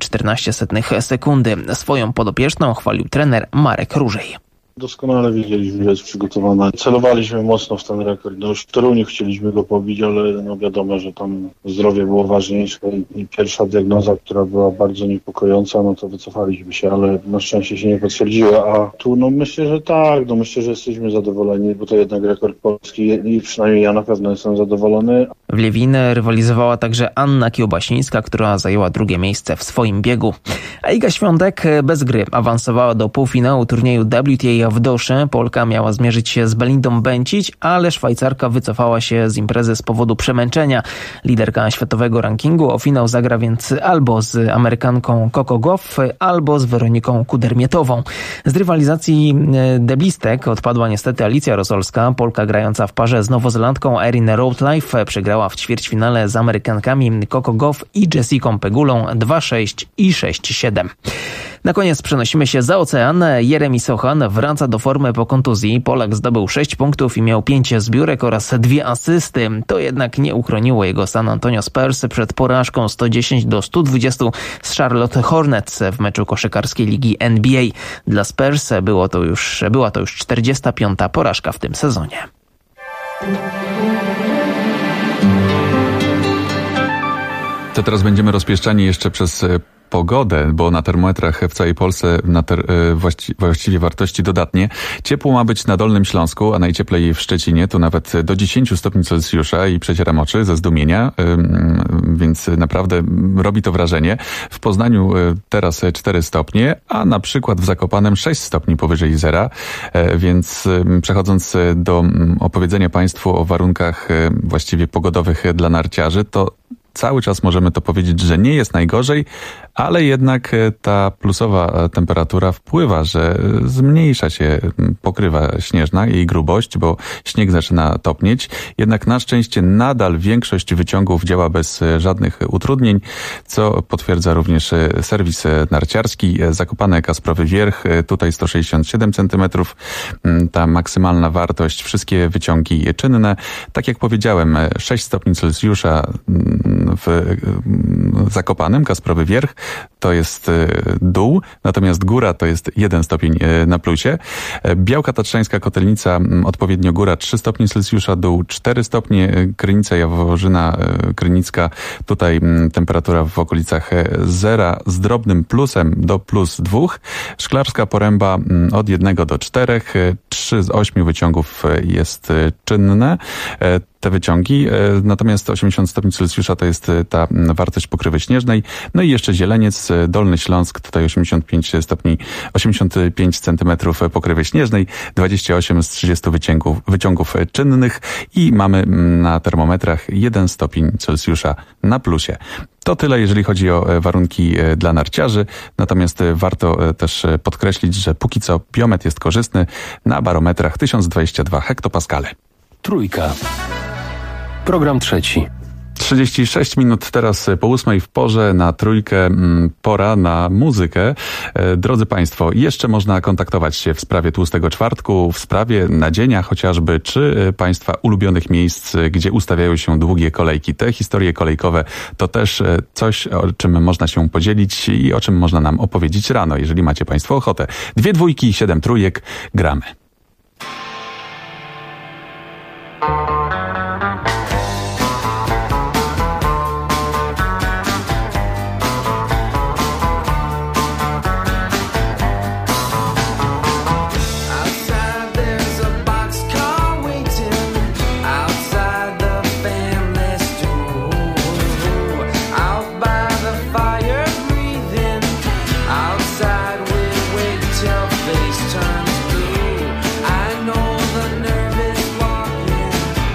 0,14 sekundy. Swoją podopieczną chwalił trener Marek Różej. Doskonale wiedzieliśmy, że jest przygotowana. Celowaliśmy mocno w ten rekord. Już w Toruniu chcieliśmy go pobić, ale wiadomo, że tam zdrowie było ważniejsze i pierwsza diagnoza, która była bardzo niepokojąca, no to wycofaliśmy się, ale na szczęście się nie potwierdziła. A tu myślę, że tak, myślę, że jesteśmy zadowoleni, bo to jednak rekord polski i przynajmniej ja na pewno jestem zadowolony. W Liwin rywalizowała także Anna Kiełbasińska, która zajęła 2. miejsce w swoim biegu. A Iga Świątek bez gry awansowała do półfinału turnieju WTA w Dosze. Polka miała zmierzyć się z Belindą Bencic, ale Szwajcarka wycofała się z imprezy z powodu przemęczenia. Liderka światowego rankingu o finał zagra więc albo z Amerykanką Coco Gauff, albo z Weroniką Kudermietową. Z rywalizacji deblistek odpadła niestety Alicja Rosolska. Polka grająca w parze z Nowozelandką Erin Routlife przegrała w ćwierćfinale z Amerykankami Coco Gauff i Jessicą Pegulą 2-6 i 6-7. Na koniec przenosimy się za ocean. Jeremy Sochan wraca do formy po kontuzji. Polak zdobył 6 punktów i miał 5 zbiórek oraz 2 asysty. To jednak nie uchroniło jego San Antonio Spurs przed porażką 110-120 z Charlotte Hornets w meczu koszykarskiej ligi NBA. Dla Spurs była to już 45. porażka w tym sezonie. To teraz będziemy rozpieszczani jeszcze przez pogodę, bo na termometrach w całej Polsce właściwie wartości dodatnie. Ciepło ma być na Dolnym Śląsku, a najcieplej w Szczecinie, tu nawet do 10 stopni Celsjusza i przecieram oczy ze zdumienia, więc naprawdę robi to wrażenie. W Poznaniu teraz 4 stopnie, a na przykład w Zakopanem 6 stopni powyżej zera, więc przechodząc do opowiedzenia Państwu o warunkach właściwie pogodowych dla narciarzy, to cały czas możemy to powiedzieć, że nie jest najgorzej, ale jednak ta plusowa temperatura wpływa, że zmniejsza się pokrywa śnieżna, jej grubość, bo śnieg zaczyna topnieć. Jednak na szczęście nadal większość wyciągów działa bez żadnych utrudnień, co potwierdza również serwis narciarski. Zakopane Kasprowy Wierch, tutaj 167 cm, ta maksymalna wartość, wszystkie wyciągi czynne. Tak jak powiedziałem, 6 stopni Celsjusza w Zakopanem, Kasprowy Wierch, to jest dół, natomiast góra to jest 1 stopień na plusie. Białka Tatrzańska Kotelnica, odpowiednio góra 3 stopnie Celsjusza, dół 4 stopnie, Krynica Jaworzyna Krynicka, tutaj temperatura w okolicach zera z drobnym plusem do +2. Szklarska Poręba od 1 do 4, 3 z 8 wyciągów jest czynne. Te wyciągi, natomiast 80 stopni Celsjusza to jest ta wartość pokrywy śnieżnej. No i jeszcze Zieleniec, Dolny Śląsk, tutaj 85 centymetrów pokrywy śnieżnej, 28 z 30 wyciągów czynnych i mamy na termometrach 1 stopień Celsjusza na plusie. To tyle, jeżeli chodzi o warunki dla narciarzy, natomiast warto też podkreślić, że póki co biometr jest korzystny, na barometrach 1022 hektopaskale. Trójka. Program trzeci. 36 minut teraz po 8 w porze na Trójkę, pora na muzykę. Drodzy Państwo, jeszcze można kontaktować się w sprawie Tłustego Czwartku, w sprawie nadzienia chociażby, czy Państwa ulubionych miejsc, gdzie ustawiają się długie kolejki. Te historie kolejkowe to też coś, o czym można się podzielić i o czym można nam opowiedzieć rano, jeżeli macie Państwo ochotę. 2 dwójki, 7 trójek, gramy. Face turns blue. I know the nervous walking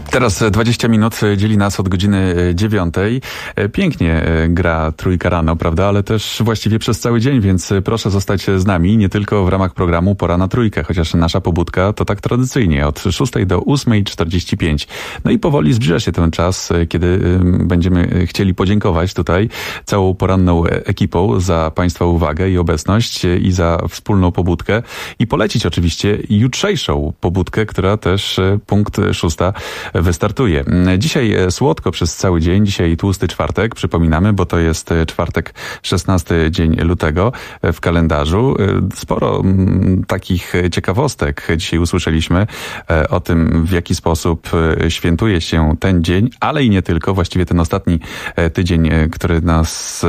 Teraz 20 minut dzieli nas od godziny 9. Pięknie gra Trójka rano, prawda? Ale też właściwie przez cały dzień, więc proszę zostać z nami, nie tylko w ramach programu Pora na Trójkę, chociaż nasza pobudka to tak tradycyjnie od 6 do 8:45. No i powoli zbliża się ten czas, kiedy będziemy chcieli podziękować tutaj całą poranną ekipą za Państwa uwagę i obecność i za wspólną pobudkę i polecić oczywiście jutrzejszą pobudkę, która też punkt 6 wystartuje. Dzisiaj słodko przez cały dzień, dzisiaj tłusty czwartek, przypominamy, bo to jest czwartek, 16 dzień lutego w kalendarzu. Sporo takich ciekawostek dzisiaj usłyszeliśmy o tym, w jaki sposób świętuje się ten dzień, ale i nie tylko, właściwie ten ostatni tydzień, który nas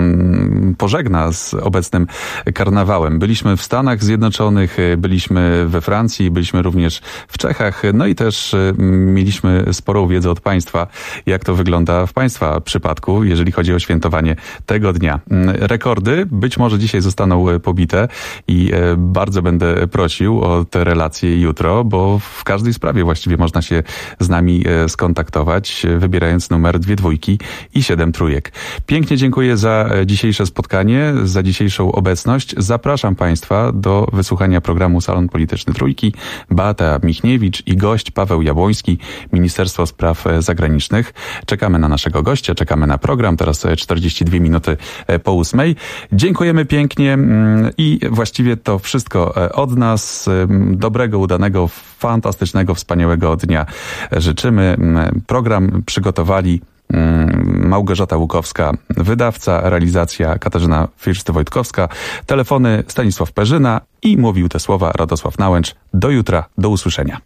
pożegna z obecnym karnawałem. Byliśmy w Stanach Zjednoczonych, byliśmy we Francji, byliśmy również w Czechach, no i też mieliśmy sporą wiedzę od Państwa, jak to wygląda w Państwa przypadku, jeżeli chodzi o świętowanie tego dnia. Rekordy być może dzisiaj zostaną pobite i bardzo będę prosił o te relacje jutro, bo w każdej sprawie właściwie można się z nami skontaktować, wybierając numer 2 dwójki i 7 trójek. Pięknie dziękuję za dzisiejsze spotkanie, za dzisiejszą obecność. Zapraszam Państwa do wysłuchania programu Salon Polityczny Trójki. Beata Michniewicz i gość Paweł Jabłoński, Ministerstwo Spraw Zagranicznych. Czekamy na naszego gościa, czekamy na program. Teraz 42 minuty po 8. Dziękujemy pięknie i właściwie to wszystko od nas. Dobrego, udanego, fantastycznego, wspaniałego dnia życzymy. Program przygotowali Małgorzata Łukowska, wydawca, realizacja Katarzyna First-Wojtkowska, telefony Stanisław Perzyna i mówił te słowa Radosław Nałęcz. Do jutra, do usłyszenia.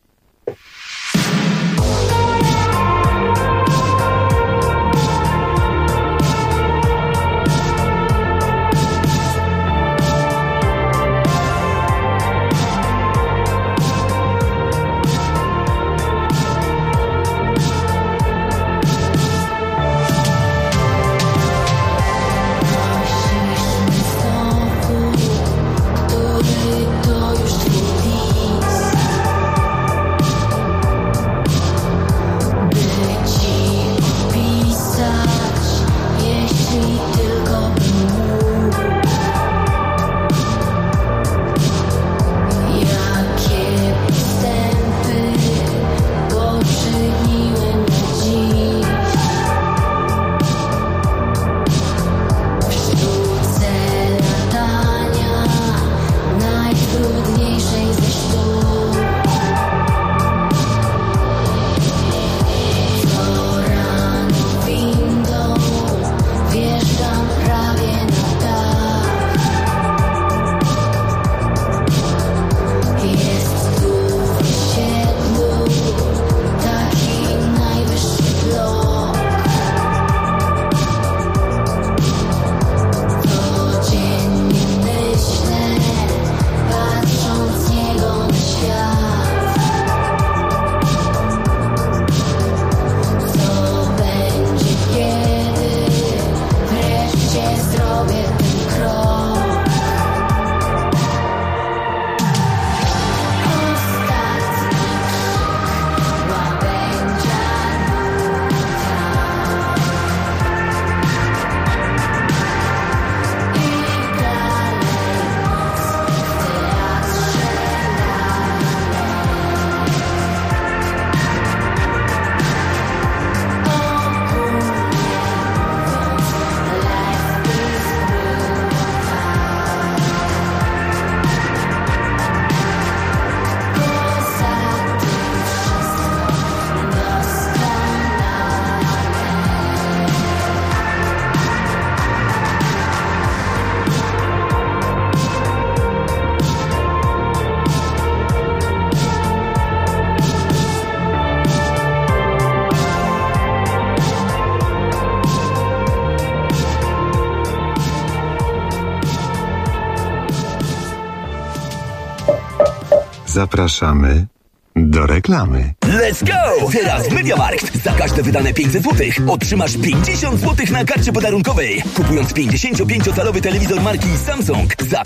Zapraszamy Do reklamy. Let's go! Teraz MediaMarkt. Za każde wydane 500 zł otrzymasz 50 zł na karcie podarunkowej. Kupując 55-calowy telewizor marki Samsung za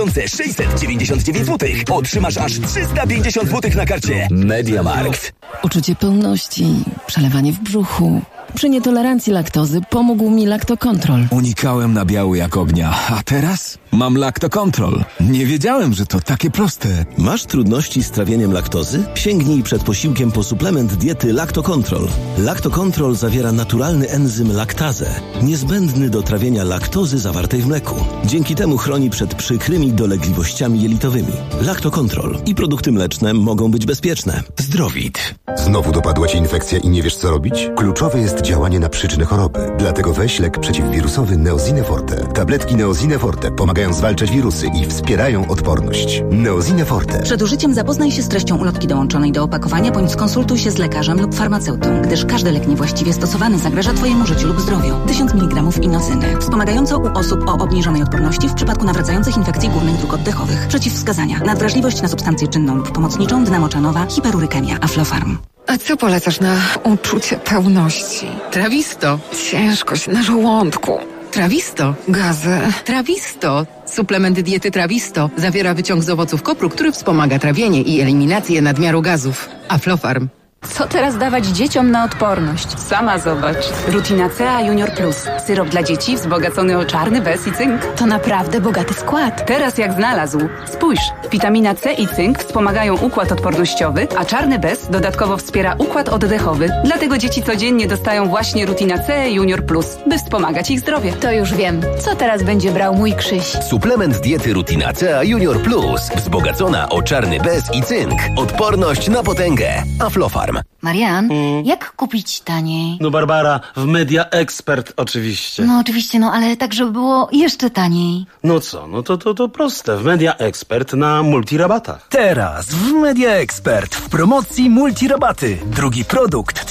3699 zł otrzymasz aż 350 zł na karcie. MediaMarkt. Uczucie pełności, przelewanie w brzuchu. Przy nietolerancji laktozy pomógł mi Lactocontrol. Unikałem nabiału jak ognia, a teraz mam Lactocontrol. Nie wiedziałem, że to takie proste. Masz trudności z trawieniem laktozy? Sięgnij przed posiłkiem po suplement diety Lactocontrol. Lactocontrol zawiera naturalny enzym laktazę, niezbędny do trawienia laktozy zawartej w mleku. Dzięki temu chroni przed przykrymi dolegliwościami jelitowymi. Lactocontrol i produkty mleczne mogą być bezpieczne. Zdrowit. Znowu dopadła Cię infekcja i nie wiesz co robić? Kluczowe jest działanie na przyczynę choroby. Dlatego weź lek przeciwwirusowy Neosine Forte. Tabletki Neosine Forte pomagają zwalczać wirusy i wspierają odporność. Neosine Forte. Przed użyciem zapoznaj się z treścią ulotki dołączonej do opakowania, bądź skonsultuj się z lekarzem lub farmaceutą, gdyż każdy lek niewłaściwie stosowany zagraża Twojemu życiu lub zdrowiu. 1000 mg inosyny. Wspomagająco u osób o obniżonej odporności w przypadku nawracających infekcji górnych dróg oddechowych. Przeciwwskazania. Nadwrażliwość na substancję czynną lub pomocniczą, dnamoczanowa, hiperurykemia, Aflofarm. A co polecasz na uczucie pełności? Trawisto. Ciężkość na żołądku. Trawisto. Gazy. Trawisto. Suplement diety Trawisto zawiera wyciąg z owoców kopru, który wspomaga trawienie i eliminację nadmiaru gazów. Aflofarm. Co teraz dawać dzieciom na odporność? Sama zobacz. Rutina C Junior Plus. Syrop dla dzieci wzbogacony o czarny bez i cynk. To naprawdę bogaty skład. Teraz jak znalazł. Spójrz, witamina C i cynk wspomagają układ odpornościowy, a czarny bez dodatkowo wspiera układ oddechowy. Dlatego dzieci codziennie dostają właśnie Rutina C Junior Plus, by wspomagać ich zdrowie. To już wiem. Co teraz będzie brał mój Krzyś? Suplement diety Rutina C Junior Plus. Wzbogacona o czarny bez i cynk. Odporność na potęgę. Aflofarm. Marian, jak kupić taniej? No Barbara, w Media Expert oczywiście. No oczywiście, ale tak, żeby było jeszcze taniej. No co, no to proste. W Media Expert na multirabatach. Teraz w Media Expert w promocji multirabaty. Drugi produkt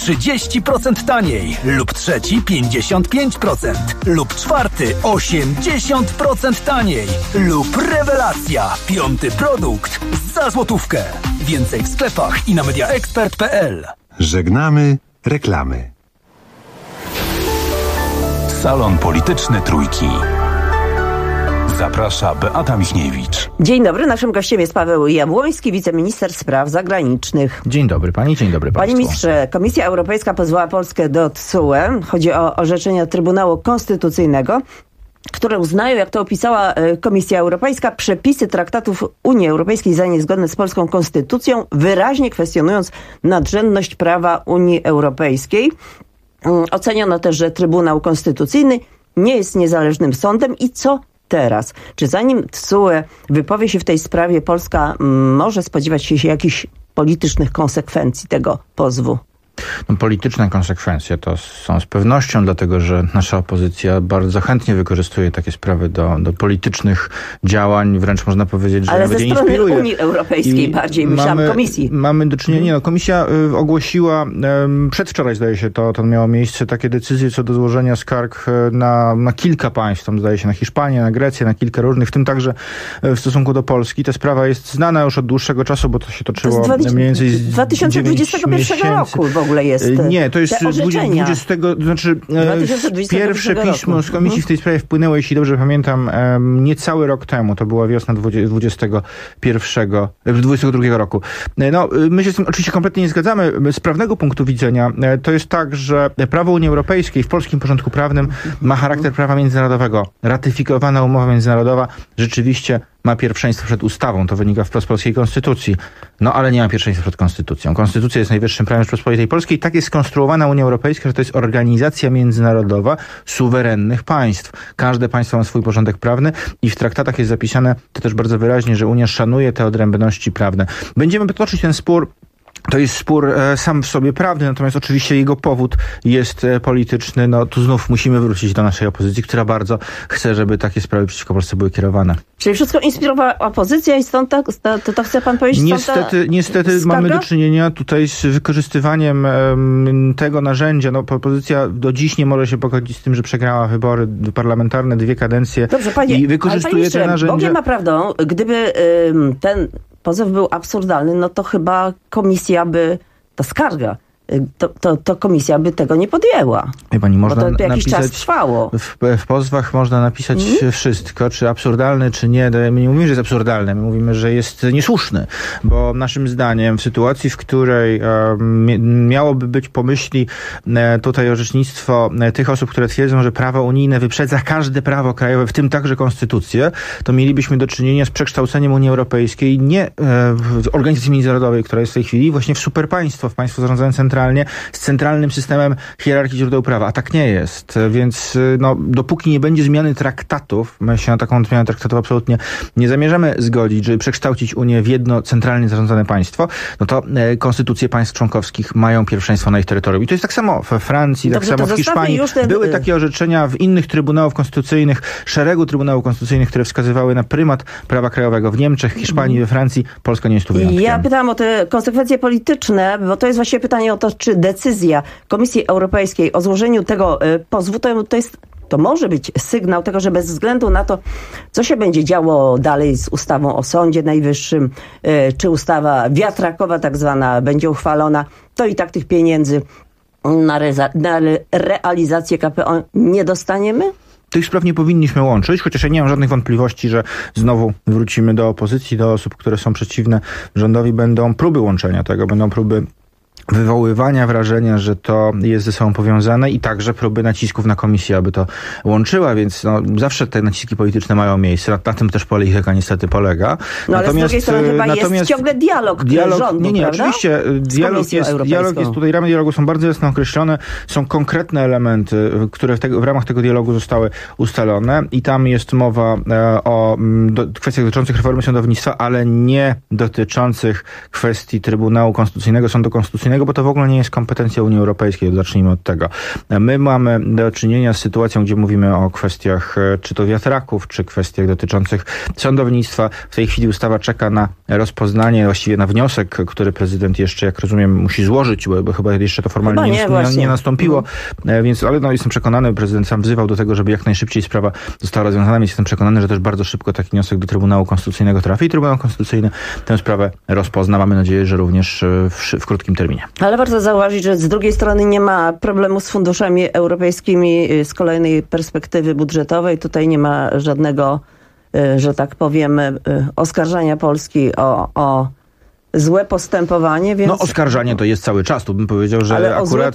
30% taniej lub trzeci 55% lub czwarty 80% taniej lub rewelacja. Piąty produkt za złotówkę. Więcej w sklepach i na mediaexpert.pl. Żegnamy reklamy. Salon Polityczny Trójki. Zaprasza Beata Michniewicz. Dzień dobry, naszym gościem jest Paweł Jabłoński, wiceminister spraw zagranicznych. Dzień dobry pani, dzień dobry państwu. Panie ministrze, Komisja Europejska pozwała Polskę do TSUE. Chodzi o orzeczenia Trybunału Konstytucyjnego, które uznają, jak to opisała Komisja Europejska, przepisy traktatów Unii Europejskiej za niezgodne z polską konstytucją, wyraźnie kwestionując nadrzędność prawa Unii Europejskiej. Oceniono też, że Trybunał Konstytucyjny nie jest niezależnym sądem i co teraz? Czy zanim TSUE wypowie się w tej sprawie, Polska może spodziewać się jakichś politycznych konsekwencji tego pozwu? Polityczne konsekwencje to są z pewnością, dlatego że nasza opozycja bardzo chętnie wykorzystuje takie sprawy do politycznych działań, wręcz można powiedzieć, że ale nawet ze je strony inspiruje. Unii Europejskiej bardziej, myślałam komisji. Mamy do czynienia, komisja ogłosiła, przedwczoraj zdaje się to miało miejsce, takie decyzje co do złożenia skarg na kilka państw, tam zdaje się na Hiszpanię, na Grecję, na kilka różnych, w tym także w stosunku do Polski. Ta sprawa jest znana już od dłuższego czasu, bo to się toczyło mniej więcej z 2021 roku w ogóle jest. Nie, to jest 20, znaczy pierwsze pismo z komisji w tej sprawie wpłynęło, jeśli dobrze pamiętam, niecały rok temu. To była wiosna 22 roku. No, my się z tym oczywiście kompletnie nie zgadzamy. Z prawnego punktu widzenia to jest tak, że prawo Unii Europejskiej w polskim porządku prawnym ma charakter prawa międzynarodowego. Ratyfikowana umowa międzynarodowa rzeczywiście ma pierwszeństwo przed ustawą. To wynika wprost z polskiej konstytucji. No ale nie ma pierwszeństwa przed konstytucją. Konstytucja jest najwyższym prawem Rzeczypospolitej Polskiej. Tak jest skonstruowana Unia Europejska, że to jest organizacja międzynarodowa suwerennych państw. Każde państwo ma swój porządek prawny i w traktatach jest zapisane to też bardzo wyraźnie, że Unia szanuje te odrębności prawne. Będziemy toczyć ten spór. To jest spór sam w sobie prawny, natomiast oczywiście jego powód jest polityczny. No tu znów musimy wrócić do naszej opozycji, która bardzo chce, żeby takie sprawy przeciwko Polsce były kierowane. Czyli wszystko inspirowała opozycja i stąd to chce pan powiedzieć? Niestety mamy do czynienia tutaj z wykorzystywaniem tego narzędzia. No, opozycja do dziś nie może się pogodzić z tym, że przegrała wybory parlamentarne, 2 kadencje. Dobrze, panie, i wykorzystuje te narzędzia. Bogiem ma prawdą, gdyby ten pozew był absurdalny, no to chyba komisja by, ta skarga, to komisja by tego nie podjęła. Wie pani, można bo to jakiś czas trwało. W pozwach można napisać wszystko, czy absurdalne, czy nie. My nie mówimy, że jest absurdalne, my mówimy, że jest niesłuszny, bo naszym zdaniem w sytuacji, w której miałoby być pomyśli tutaj orzecznictwo tych osób, które twierdzą, że prawo unijne wyprzedza każde prawo krajowe, w tym także konstytucję, to mielibyśmy do czynienia z przekształceniem Unii Europejskiej nie w organizacji międzynarodowej, która jest w tej chwili, właśnie w superpaństwo, w państwo zarządzane centralnie, z centralnym systemem hierarchii źródeł prawa. A tak nie jest. Więc dopóki nie będzie zmiany traktatów, my się na taką zmianę traktatów absolutnie nie zamierzamy zgodzić, żeby przekształcić Unię w jedno centralnie zarządzane państwo, no to konstytucje państw członkowskich mają pierwszeństwo na ich terytorium. I to jest tak samo we Francji, tak samo w Hiszpanii. Były takie orzeczenia w innych trybunałów konstytucyjnych, szeregu trybunałów konstytucyjnych, które wskazywały na prymat prawa krajowego w Niemczech, Hiszpanii, we Francji. Polska nie jest tu wyjątkiem. Ja pytałam o te konsekwencje polityczne, bo to jest właśnie pytanie o to, czy decyzja Komisji Europejskiej o złożeniu tego pozwu to może być sygnał tego, że bez względu na to, co się będzie działo dalej z ustawą o Sądzie Najwyższym, czy ustawa wiatrakowa tak zwana będzie uchwalona, to i tak tych pieniędzy na realizację KPO nie dostaniemy? Tych spraw nie powinniśmy łączyć, chociaż ja nie mam żadnych wątpliwości, że znowu wrócimy do opozycji, do osób, które są przeciwne rządowi. Będą próby łączenia tego, będą próby wywoływania wrażenia, że to jest ze sobą powiązane i także próby nacisków na komisję, aby to łączyła, więc zawsze te naciski polityczne mają miejsce. Na tym też polityka niestety polega. No ale z drugiej strony chyba jest ciągle dialog rządu, Nie, prawda? Oczywiście dialog jest tutaj, ramy dialogu są bardzo jasno określone, są konkretne elementy, które w ramach tego dialogu zostały ustalone i tam jest mowa o kwestiach dotyczących reformy sądownictwa, ale nie dotyczących kwestii Trybunału Konstytucyjnego, Sądu Konstytucyjnego, bo to w ogóle nie jest kompetencja Unii Europejskiej. Zacznijmy od tego. My mamy do czynienia z sytuacją, gdzie mówimy o kwestiach czy to wiatraków, czy kwestiach dotyczących sądownictwa. W tej chwili ustawa czeka na rozpoznanie, właściwie na wniosek, który prezydent jeszcze, jak rozumiem, musi złożyć, bo chyba jeszcze to formalnie nie nastąpiło. Więc, ale jestem przekonany, prezydent sam wzywał do tego, żeby jak najszybciej sprawa została rozwiązana, więc jestem przekonany, że też bardzo szybko taki wniosek do Trybunału Konstytucyjnego trafi i Trybunał Konstytucyjny tę sprawę rozpozna. Mamy nadzieję, że również w krótkim terminie. Ale warto zauważyć, że z drugiej strony nie ma problemu z funduszami europejskimi z kolejnej perspektywy budżetowej. Tutaj nie ma żadnego, że tak powiem, oskarżania Polski o złe postępowanie, więc... oskarżanie to jest cały czas. Tu bym powiedział, że ale akurat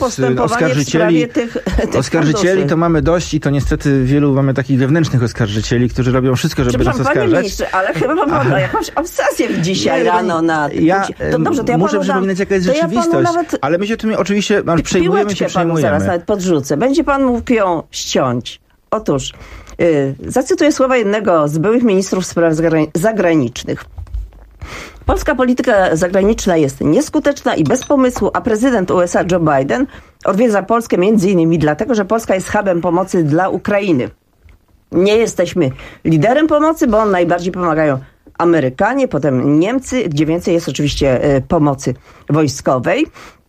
oskarżycieli to mamy dość i to niestety wielu mamy takich wewnętrznych oskarżycieli, którzy robią wszystko, żeby nas oskarżać. Panie ministrze, ale chyba mam jakąś obsesję dzisiaj rano na... To dobrze, to ja muszę przypominać, jaka jest rzeczywistość, ale my się tym oczywiście przejmujemy. Zaraz nawet podrzucę. Będzie pan mógł ją ściąć. Otóż, zacytuję słowa jednego z byłych ministrów spraw zagranicznych. Polska polityka zagraniczna jest nieskuteczna i bez pomysłu, a prezydent USA Joe Biden odwiedza Polskę m.in. dlatego, że Polska jest hubem pomocy dla Ukrainy. Nie jesteśmy liderem pomocy, bo najbardziej pomagają Amerykanie, potem Niemcy, gdzie więcej jest oczywiście pomocy wojskowej.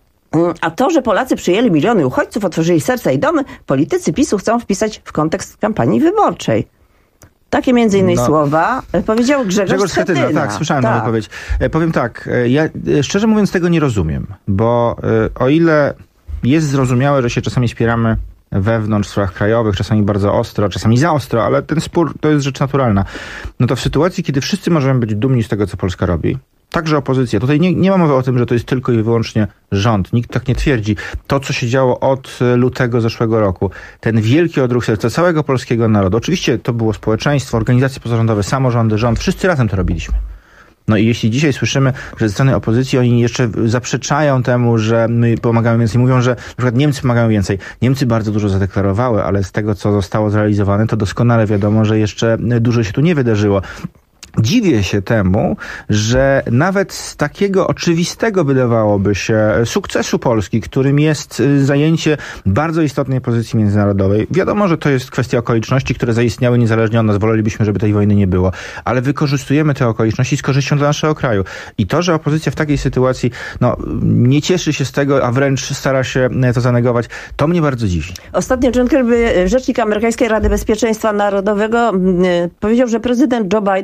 A to, że Polacy przyjęli miliony uchodźców, otworzyli serca i domy, politycy PiS-u chcą wpisać w kontekst kampanii wyborczej. Takie między innymi słowa powiedział Grzegorz Schetyna. Tak, słyszałem tę wypowiedź. Powiem tak, ja szczerze mówiąc tego nie rozumiem, bo o ile jest zrozumiałe, że się czasami spieramy wewnątrz w sprawach krajowych, czasami bardzo ostro, czasami za ostro, ale ten spór to jest rzecz naturalna. No to w sytuacji, kiedy wszyscy możemy być dumni z tego, co Polska robi, także opozycja. Tutaj nie ma mowy o tym, że to jest tylko i wyłącznie rząd. Nikt tak nie twierdzi. To, co się działo od lutego zeszłego roku, ten wielki odruch serca całego polskiego narodu. Oczywiście to było społeczeństwo, organizacje pozarządowe, samorządy, rząd. Wszyscy razem to robiliśmy. No i jeśli dzisiaj słyszymy, że ze strony opozycji oni jeszcze zaprzeczają temu, że my pomagamy więcej, mówią, że na przykład Niemcy pomagają więcej. Niemcy bardzo dużo zadeklarowały, ale z tego, co zostało zrealizowane, to doskonale wiadomo, że jeszcze dużo się tu nie wydarzyło. Dziwię się temu, że nawet z takiego oczywistego, wydawałoby się, sukcesu Polski, którym jest zajęcie bardzo istotnej pozycji międzynarodowej. Wiadomo, że to jest kwestia okoliczności, które zaistniały niezależnie od nas. Wolelibyśmy, żeby tej wojny nie było. Ale wykorzystujemy te okoliczności z korzyścią dla naszego kraju. I to, że opozycja w takiej sytuacji nie cieszy się z tego, a wręcz stara się to zanegować, to mnie bardzo dziwi. Ostatnio John Kirby, rzecznik amerykańskiej Rady Bezpieczeństwa Narodowego, powiedział, że prezydent Joe Biden przyjeżdża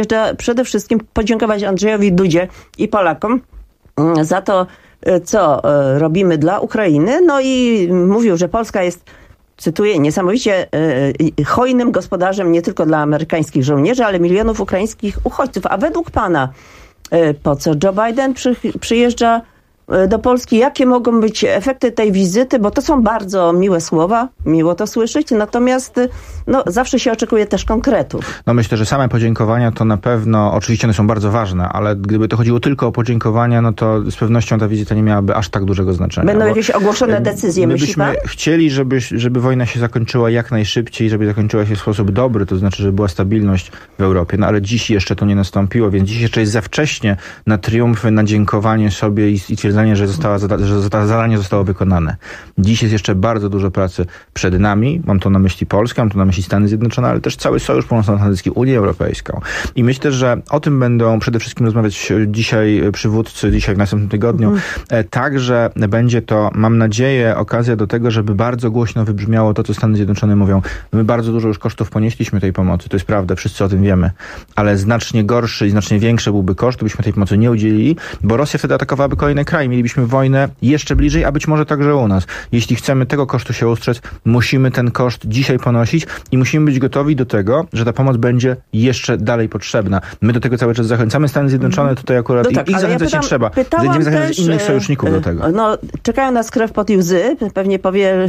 przyjeżdża przede wszystkim podziękować Andrzejowi Dudzie i Polakom za to, co robimy dla Ukrainy. No i mówił, że Polska jest, cytuję, niesamowicie hojnym gospodarzem nie tylko dla amerykańskich żołnierzy, ale milionów ukraińskich uchodźców. A według pana, po co Joe Biden przyjeżdża do Polski? Jakie mogą być efekty tej wizyty? Bo to są bardzo miłe słowa, miło to słyszeć, natomiast zawsze się oczekuje też konkretów. No myślę, że same podziękowania to na pewno, oczywiście one są bardzo ważne, ale gdyby to chodziło tylko o podziękowania, no to z pewnością ta wizyta nie miałaby aż tak dużego znaczenia. Będą jakieś ogłoszone decyzje, myśli pan? Byśmy chcieli, żeby wojna się zakończyła jak najszybciej, żeby zakończyła się w sposób dobry, to znaczy, żeby była stabilność w Europie. No ale dziś jeszcze to nie nastąpiło, więc dziś jeszcze jest za wcześnie na triumfy, na dziękowanie sobie i twierdzenie, że zadanie zostało wykonane. Dziś jest jeszcze bardzo dużo pracy przed nami. Mam to na myśli Polskę, mam to na myśli Stany Zjednoczone, ale też cały Sojusz Północnoatlantycki, Unię Europejską. I myślę, że o tym będą przede wszystkim rozmawiać dzisiaj przywódcy, dzisiaj w następnym tygodniu. Także będzie to, mam nadzieję, okazja do tego, żeby bardzo głośno wybrzmiało to, co Stany Zjednoczone mówią. My bardzo dużo już kosztów ponieśliśmy tej pomocy. To jest prawda, wszyscy o tym wiemy. Ale znacznie gorszy i znacznie większy byłby koszt, gdybyśmy tej pomocy nie udzielili, bo Rosja wtedy atakowałaby kolejne kraje. Mielibyśmy wojnę jeszcze bliżej, a być może także u nas. Jeśli chcemy tego kosztu się ustrzec, musimy ten koszt dzisiaj ponosić i musimy być gotowi do tego, że ta pomoc będzie jeszcze dalej potrzebna. My do tego cały czas zachęcamy. Stany Zjednoczone tutaj akurat ich zachęcać nie trzeba. Będziemy zachęcać innych sojuszników do tego. Czekają nas krew, pot i łzy. Pewnie powie,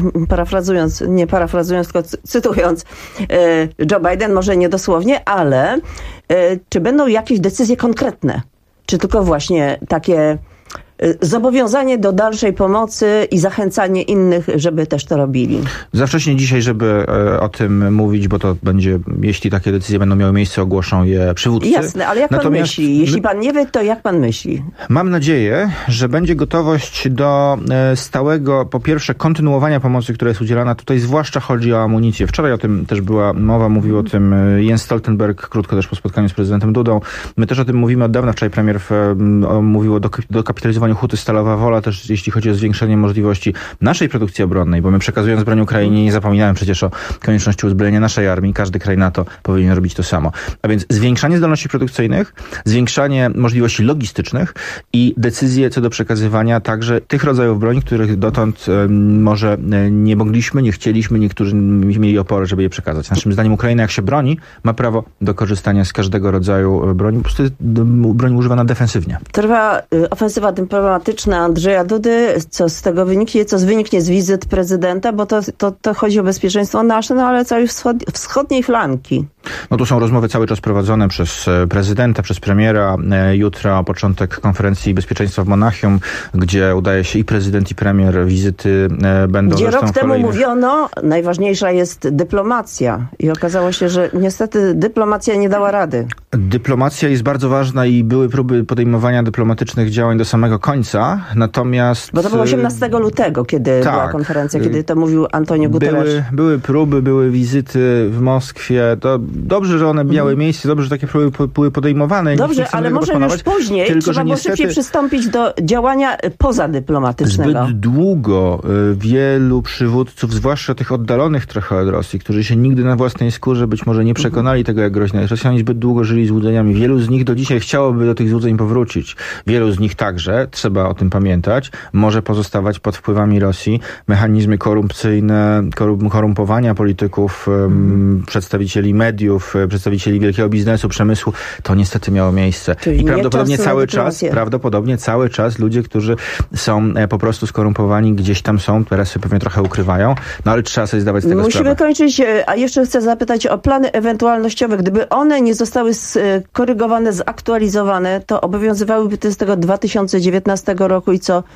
nie parafrazując, tylko cytując Joe Biden, może niedosłownie, ale czy będą jakieś decyzje konkretne? Czy tylko właśnie takie zobowiązanie do dalszej pomocy i zachęcanie innych, żeby też to robili? Za wcześnie dzisiaj, żeby o tym mówić, bo to będzie, jeśli takie decyzje będą miały miejsce, ogłoszą je przywódcy. Jasne, ale jak pan myśli? Jeśli pan nie wie, to jak pan myśli? Mam nadzieję, że będzie gotowość do stałego, po pierwsze, kontynuowania pomocy, która jest udzielana. Tutaj zwłaszcza chodzi o amunicję. Wczoraj o tym też była mowa, mówił o tym Jens Stoltenberg, krótko też po spotkaniu z prezydentem Dudą. My też o tym mówimy od dawna. Wczoraj premier mówił o dokapitalizowaniu huty Stalowa Wola, też jeśli chodzi o zwiększenie możliwości naszej produkcji obronnej, bo my przekazując broń Ukrainie nie zapominałem przecież o konieczności uzbrojenia naszej armii. Każdy kraj NATO powinien robić to samo. A więc zwiększanie zdolności produkcyjnych, zwiększanie możliwości logistycznych i decyzje co do przekazywania także tych rodzajów broni, których dotąd może nie mogliśmy, nie chcieliśmy, niektórzy mieli opory, żeby je przekazać. Naszym zdaniem Ukraina, jak się broni, ma prawo do korzystania z każdego rodzaju broni. Po prostu broń używana defensywnie. Trwa ofensywa dyplomatyczna Andrzeja Dudy. Co z tego wyniknie? Co wyniknie z wizyt prezydenta? Bo to chodzi o bezpieczeństwo nasze, no ale całej wschodniej flanki. No tu są rozmowy cały czas prowadzone przez prezydenta, przez premiera. Jutro początek konferencji bezpieczeństwa w Monachium, gdzie udaje się i prezydent, i premier. Wizyty będą gdzie rok temu mówiono, najważniejsza jest dyplomacja. I okazało się, że niestety dyplomacja nie dała rady. Dyplomacja jest bardzo ważna i były próby podejmowania dyplomatycznych działań do samego końca, natomiast... Bo to było 18 lutego, kiedy była konferencja, kiedy to mówił Antonio Guterres. Były próby, były wizyty w Moskwie. To dobrze, że one miały miejsce, dobrze, że takie próby były podejmowane. Dobrze, ale może już później trzeba było szybciej przystąpić do działania pozadyplomatycznego. Zbyt długo wielu przywódców, zwłaszcza tych oddalonych trochę od Rosji, którzy się nigdy na własnej skórze być może nie przekonali tego, jak groźna jest Rosja, oni zbyt długo żyli złudzeniami. Wielu z nich do dzisiaj chciałoby do tych złudzeń powrócić. Wielu z nich także, trzeba o tym pamiętać, może pozostawać pod wpływami Rosji. Mechanizmy korupcyjne, korumpowania polityków, przedstawicieli mediów, przedstawicieli wielkiego biznesu, przemysłu, to niestety miało miejsce. Czyli i prawdopodobnie cały czas ludzie, którzy są po prostu skorumpowani, gdzieś tam są, teraz się pewnie trochę ukrywają, no ale trzeba sobie zdawać z tego sprawę. Musimy kończyć, a jeszcze chcę zapytać o plany ewentualnościowe. Gdyby one nie zostały skorygowane, zaktualizowane, to obowiązywałyby te z tego 2019 roku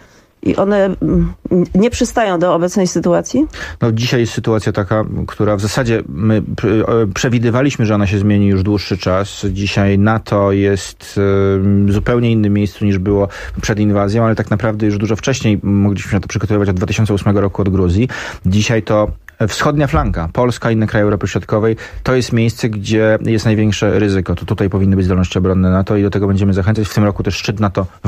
i one nie przystają do obecnej sytuacji? No dzisiaj jest sytuacja taka, która w zasadzie my przewidywaliśmy, że ona się zmieni już dłuższy czas. Dzisiaj NATO jest w zupełnie innym miejscu niż było przed inwazją, ale tak naprawdę już dużo wcześniej mogliśmy się na to przygotowywać od 2008 roku od Gruzji. Dzisiaj to wschodnia flanka, Polska, inne kraje Europy Środkowej, to jest miejsce, gdzie jest największe ryzyko. To tutaj powinny być zdolności obronne NATO i do tego będziemy zachęcać. W tym roku też szczyt NATO